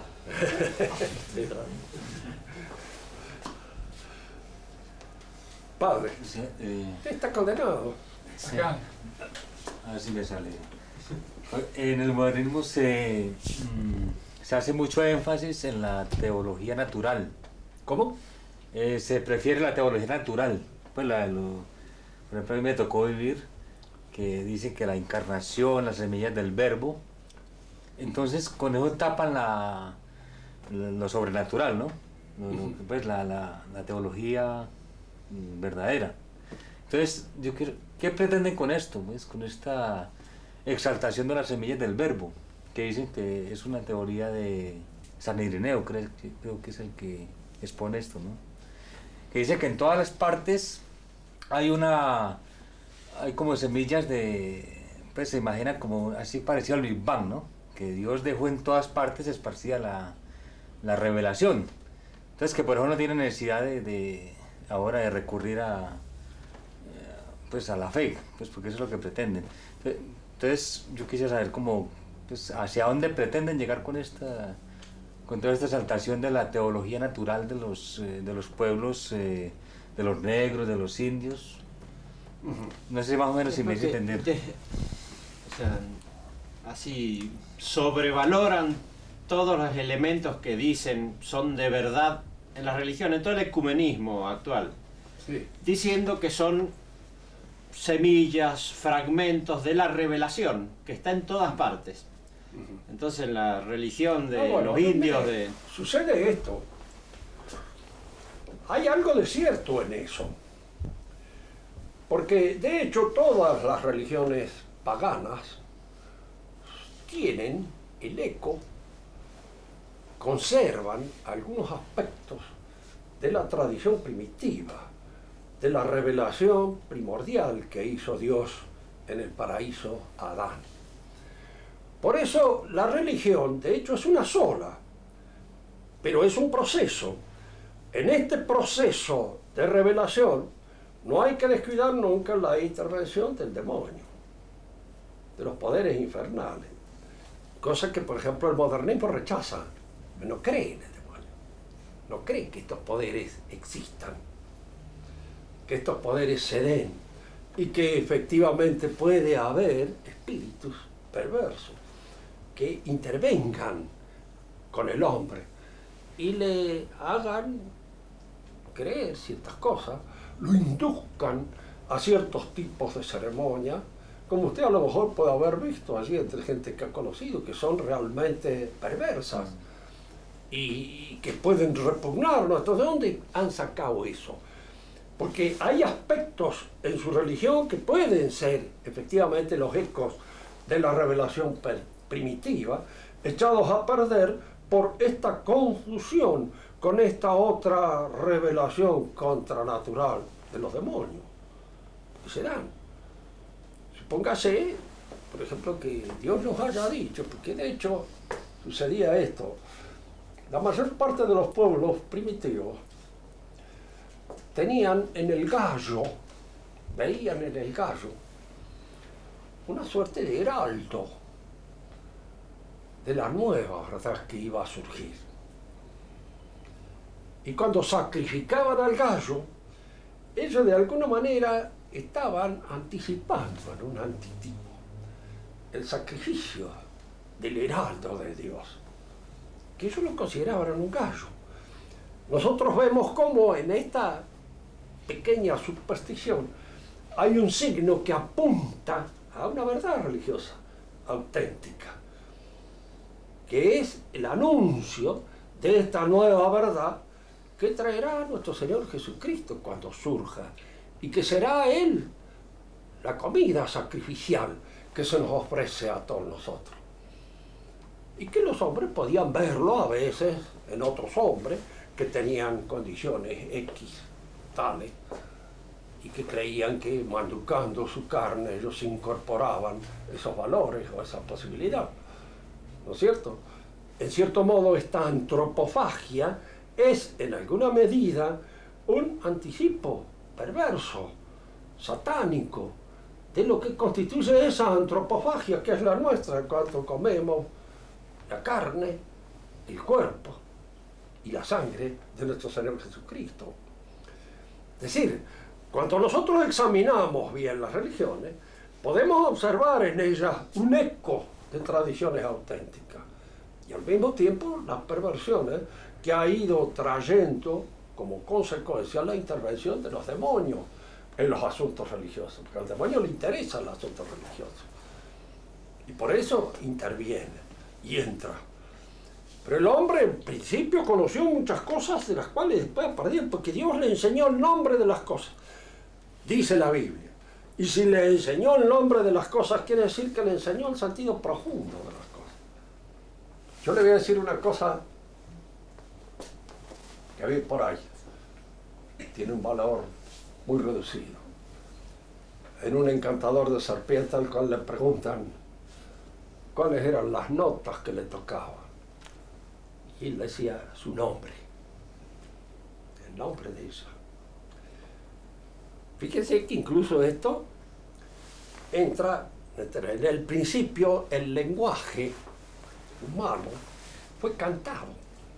Padre, Sí, usted está condenado. sí. A ver si me sale. En el modernismo se hace mucho énfasis en la teología natural. ¿Cómo? Se prefiere la teología natural. Pues por ejemplo, a mí me tocó vivir que dicen que la encarnación, las semillas del verbo. Entonces, con eso tapan lo sobrenatural, ¿no? Pues la teología verdadera. Entonces, yo quiero, ¿qué pretenden con esto? Pues, con esta exaltación de las semillas del verbo, que dicen que es una teoría de San Ireneo, creo que es el que expone esto, ¿no? Que dice que en todas las partes hay como semillas pues se imagina como así parecido al Big Bang, ¿no? Que Dios dejó en todas partes esparcida la revelación. Entonces que por eso no tiene necesidad ahora de recurrir pues a la fe, pues porque eso es lo que pretenden. Entonces yo quisiera saber cómo, pues, hacia dónde pretenden llegar con toda esta exaltación de la teología natural de los pueblos, de los negros, de los indios. No sé más o menos si me hice entender. O sea, así sobrevaloran todos los elementos que dicen son de verdad en la religión, en todo el ecumenismo actual, Sí. diciendo que son semillas, fragmentos de la revelación, que está en todas partes. Entonces la religión de Bueno, los indios, sucede esto. Hay algo de cierto en eso. Porque de hecho todas las religiones paganas tienen el eco, conservan algunos aspectos de la tradición primitiva, de la revelación primordial que hizo Dios en el paraíso a Adán. Por eso la religión, de hecho, es una sola, pero es un proceso. En este proceso de revelación no hay que descuidar nunca la intervención del demonio, de los poderes infernales, cosa que, por ejemplo, el modernismo rechaza. No cree en el demonio, no cree que estos poderes existan, que estos poderes se den y que efectivamente puede haber espíritus perversos que intervengan con el hombre y le hagan creer ciertas cosas, lo induzcan a ciertos tipos de ceremonia, como usted a lo mejor puede haber visto allí entre gente que ha conocido, que son realmente perversas y que pueden repugnarnos. Entonces, ¿de dónde han sacado eso? Porque hay aspectos en su religión que pueden ser efectivamente los ecos de la revelación primitiva, echados a perder por esta confusión con esta otra revelación contranatural de los demonios que se dan. Supóngase, por ejemplo, que Dios nos haya dicho, porque de hecho sucedía esto. La mayor parte de los pueblos primitivos tenían en el gallo, veían en el gallo, una suerte de heraldo de la nueva verdad que iba a surgir. Y cuando sacrificaban al gallo, ellos de alguna manera estaban anticipando en un antitipo el sacrificio del heraldo de Dios, que ellos lo consideraban un gallo. Nosotros vemos cómo en esta pequeña superstición hay un signo que apunta a una verdad religiosa auténtica, que es el anuncio de esta nueva verdad que traerá nuestro Señor Jesucristo cuando surja, y que será Él la comida sacrificial que se nos ofrece a todos nosotros. Y que los hombres podían verlo a veces en otros hombres que tenían condiciones X tales, y que creían que manducando su carne ellos incorporaban esos valores o esa posibilidad, ¿no es cierto? En cierto modo, esta antropofagia es en alguna medida un anticipo perverso, satánico, de lo que constituye esa antropofagia que es la nuestra cuando comemos la carne, el cuerpo y la sangre de nuestro Señor Jesucristo. Es decir, cuando nosotros examinamos bien las religiones, podemos observar en ellas un eco de tradiciones auténticas y al mismo tiempo las perversiones que ha ido trayendo como consecuencia la intervención de los demonios en los asuntos religiosos, porque al demonio le interesan los asuntos religiosos y por eso interviene y entra. Pero el hombre en principio conoció muchas cosas de las cuales después perdió, porque Dios le enseñó el nombre de las cosas, dice la Biblia. Y si le enseñó el nombre de las cosas, quiere decir que le enseñó el sentido profundo de las cosas. Yo le voy a decir una cosa que vi por ahí, tiene un valor muy reducido. En un encantador de serpientes al cual le preguntan cuáles eran las notas que le tocaban. Y él decía su nombre, el nombre de ella. Fíjense que incluso esto entra en el principio, el lenguaje humano fue cantado.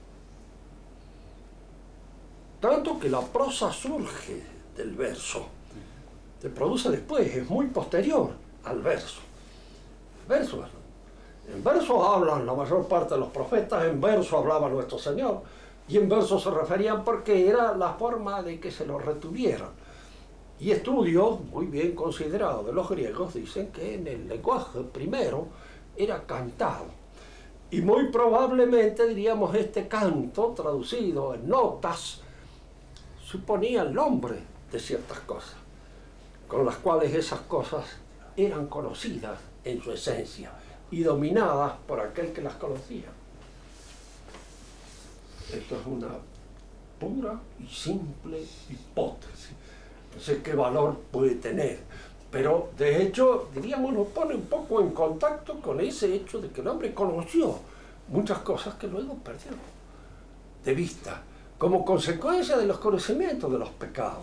Tanto que la prosa surge del verso, se produce después, es muy posterior al verso. En verso hablan la mayor parte de los profetas, en verso hablaba nuestro Señor, y en verso se referían porque era la forma de que se lo retuvieran. Y estudios muy bien considerados de los griegos dicen que en el lenguaje primero era cantado. Y muy probablemente, diríamos, este canto traducido en notas suponía el nombre de ciertas cosas, con las cuales esas cosas eran conocidas en su esencia y dominadas por aquel que las conocía. Esto es una pura y simple hipótesis. No sé qué valor puede tener, pero de hecho, diríamos, nos pone un poco en contacto con ese hecho de que el hombre conoció muchas cosas que luego perdió de vista, como consecuencia de los conocimientos de los pecados.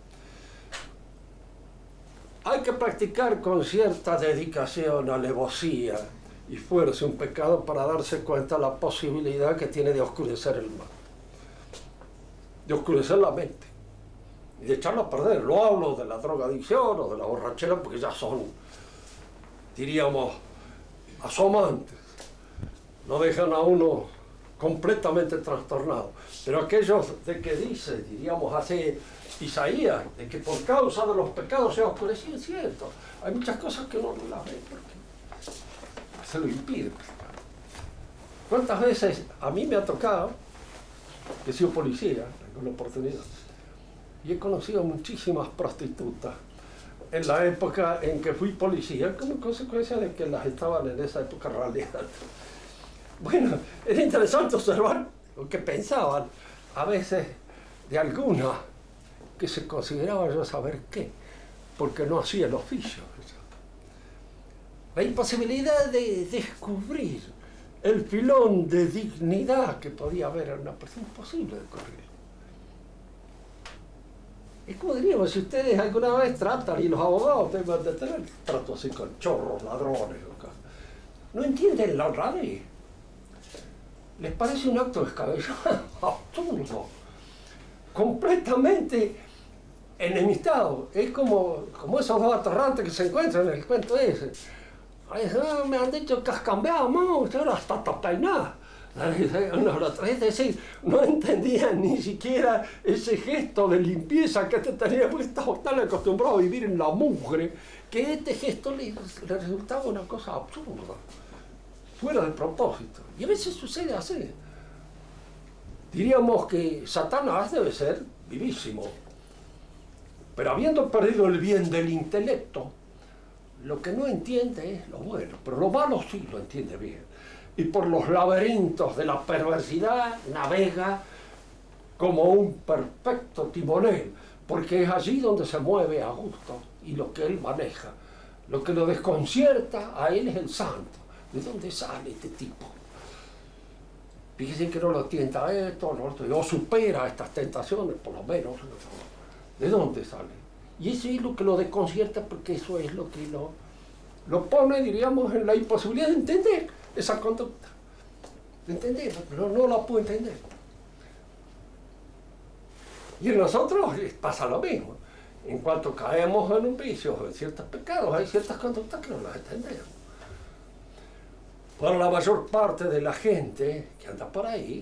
Hay que practicar con cierta dedicación, alevosía y fuerza un pecado para darse cuenta de la posibilidad que tiene de oscurecer el mal, de oscurecer la mente y de echarlo a perder. No hablo de la drogadicción o de la borrachera porque ya son, diríamos, asomantes, no dejan a uno completamente trastornado. Pero aquellos de que dice, diríamos así, Isaías, de que por causa de los pecados se ha oscurecido, es cierto. Hay muchas cosas que uno no las ve porque se lo impide. ¿Cuántas veces a mí me ha tocado, que he sido policía en alguna oportunidad, y he conocido muchísimas prostitutas en la época en que fui policía, como consecuencia de que las estaban en esa época raleando? Bueno, era interesante observar lo que pensaban a veces de alguna que se consideraba yo saber qué, porque no hacía el oficio. La imposibilidad de descubrir el filón de dignidad que podía haber en una persona, imposible de correr. Es como diríamos, si ustedes alguna vez tratan, y los abogados deben de tener trato así con chorros, ladrones, no entienden la honradez. Les parece un acto descabellado, absurdo. completamente enemistados. Es como esos dos atorrantes que se encuentran en el cuento ese. Ay, me han dicho que has cambiado, mamá, usted ahora está peinada. Es decir, no entendían ni siquiera ese gesto de limpieza que tenía, porque estaba tan acostumbrado a vivir en la mugre, que este gesto le resultaba una cosa absurda, fuera de propósito. Y a veces sucede así. Diríamos que Satanás debe ser vivísimo, pero habiendo perdido el bien del intelecto, lo que no entiende es lo bueno, pero lo malo sí lo entiende bien. Y por los laberintos de la perversidad navega como un perfecto timonel, porque es allí donde se mueve a gusto y lo que él maneja. Lo que lo desconcierta a él es el santo. ¿De dónde sale este tipo? Fíjense que no lo tienta esto, lo otro, o supera estas tentaciones, por lo menos. ¿De dónde sale? Y eso es lo que lo desconcierta, porque eso es lo que lo pone, diríamos, en la imposibilidad de entender esa conducta. De entender, pero no la puede entender. Y en nosotros pasa lo mismo. En cuanto caemos en un vicio o en ciertos pecados, hay ciertas conductas que no las entendemos. Para la mayor parte de la gente que anda por ahí,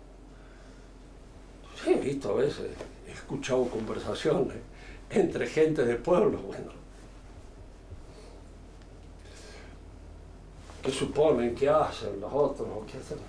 he visto a veces, he escuchado conversaciones entre gente de pueblo, bueno, que suponen que hacen los otros o que hacen.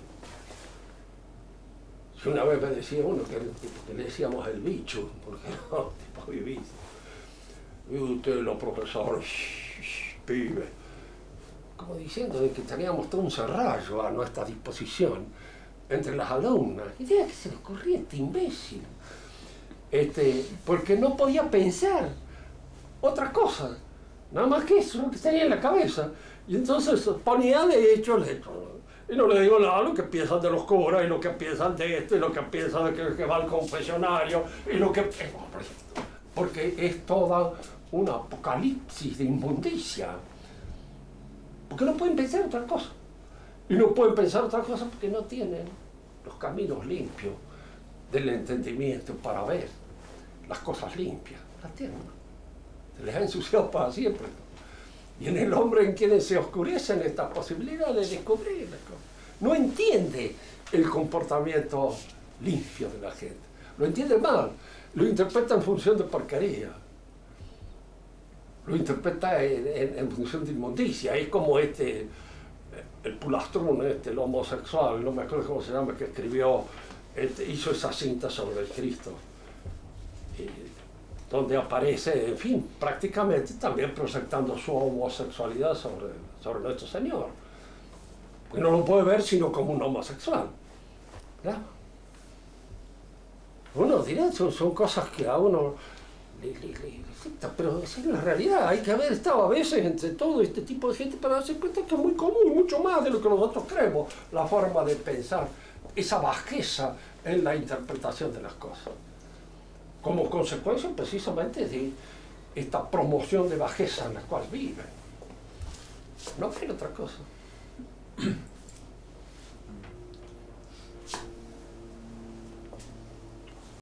Si una vez me decía uno que era un tipo que le decíamos el bicho, porque era un tipo vivido. Y ustedes los profesores, pibe, como diciendo de que teníamos todo un serrallo a nuestra disposición entre las alumnas. Idea que se le ocurría este imbécil. Porque no podía pensar otra cosa, nada más que eso, lo que tenía en la cabeza. Y entonces ponía de hecho el hecho. Y no le digo nada lo que piensan de los curas, y lo que piensan de esto, y lo que piensan de que va al confesionario, y lo que... Porque es toda una apocalipsis de inmundicia. Porque no pueden pensar otra cosa. Y no pueden pensar otra cosa porque no tienen los caminos limpios del entendimiento para ver las cosas limpias. Las tienen. Se les ha ensuciado para siempre. Y en el hombre en quienes se oscurecen esta posibilidad de descubrir las cosas. No entiende el comportamiento limpio de la gente. Lo entiende mal. Lo interpreta en función de porquería. Lo interpreta en función de inmundicia. Es como el Pulastrún, el homosexual, no me acuerdo cómo se llama, que escribió, hizo esa cinta sobre el Cristo, donde aparece, en fin, prácticamente también proyectando su homosexualidad sobre nuestro Señor. Porque no lo puede ver sino como un homosexual. ¿Ya? Uno dirá, son cosas que a uno le afecta, pero es la realidad. Hay que haber estado a veces entre todo este tipo de gente para darse cuenta que es muy común, mucho más de lo que nosotros creemos, la forma de pensar, esa bajeza en la interpretación de las cosas. Como consecuencia precisamente de esta promoción de bajeza en la cual viven. No hay otra cosa.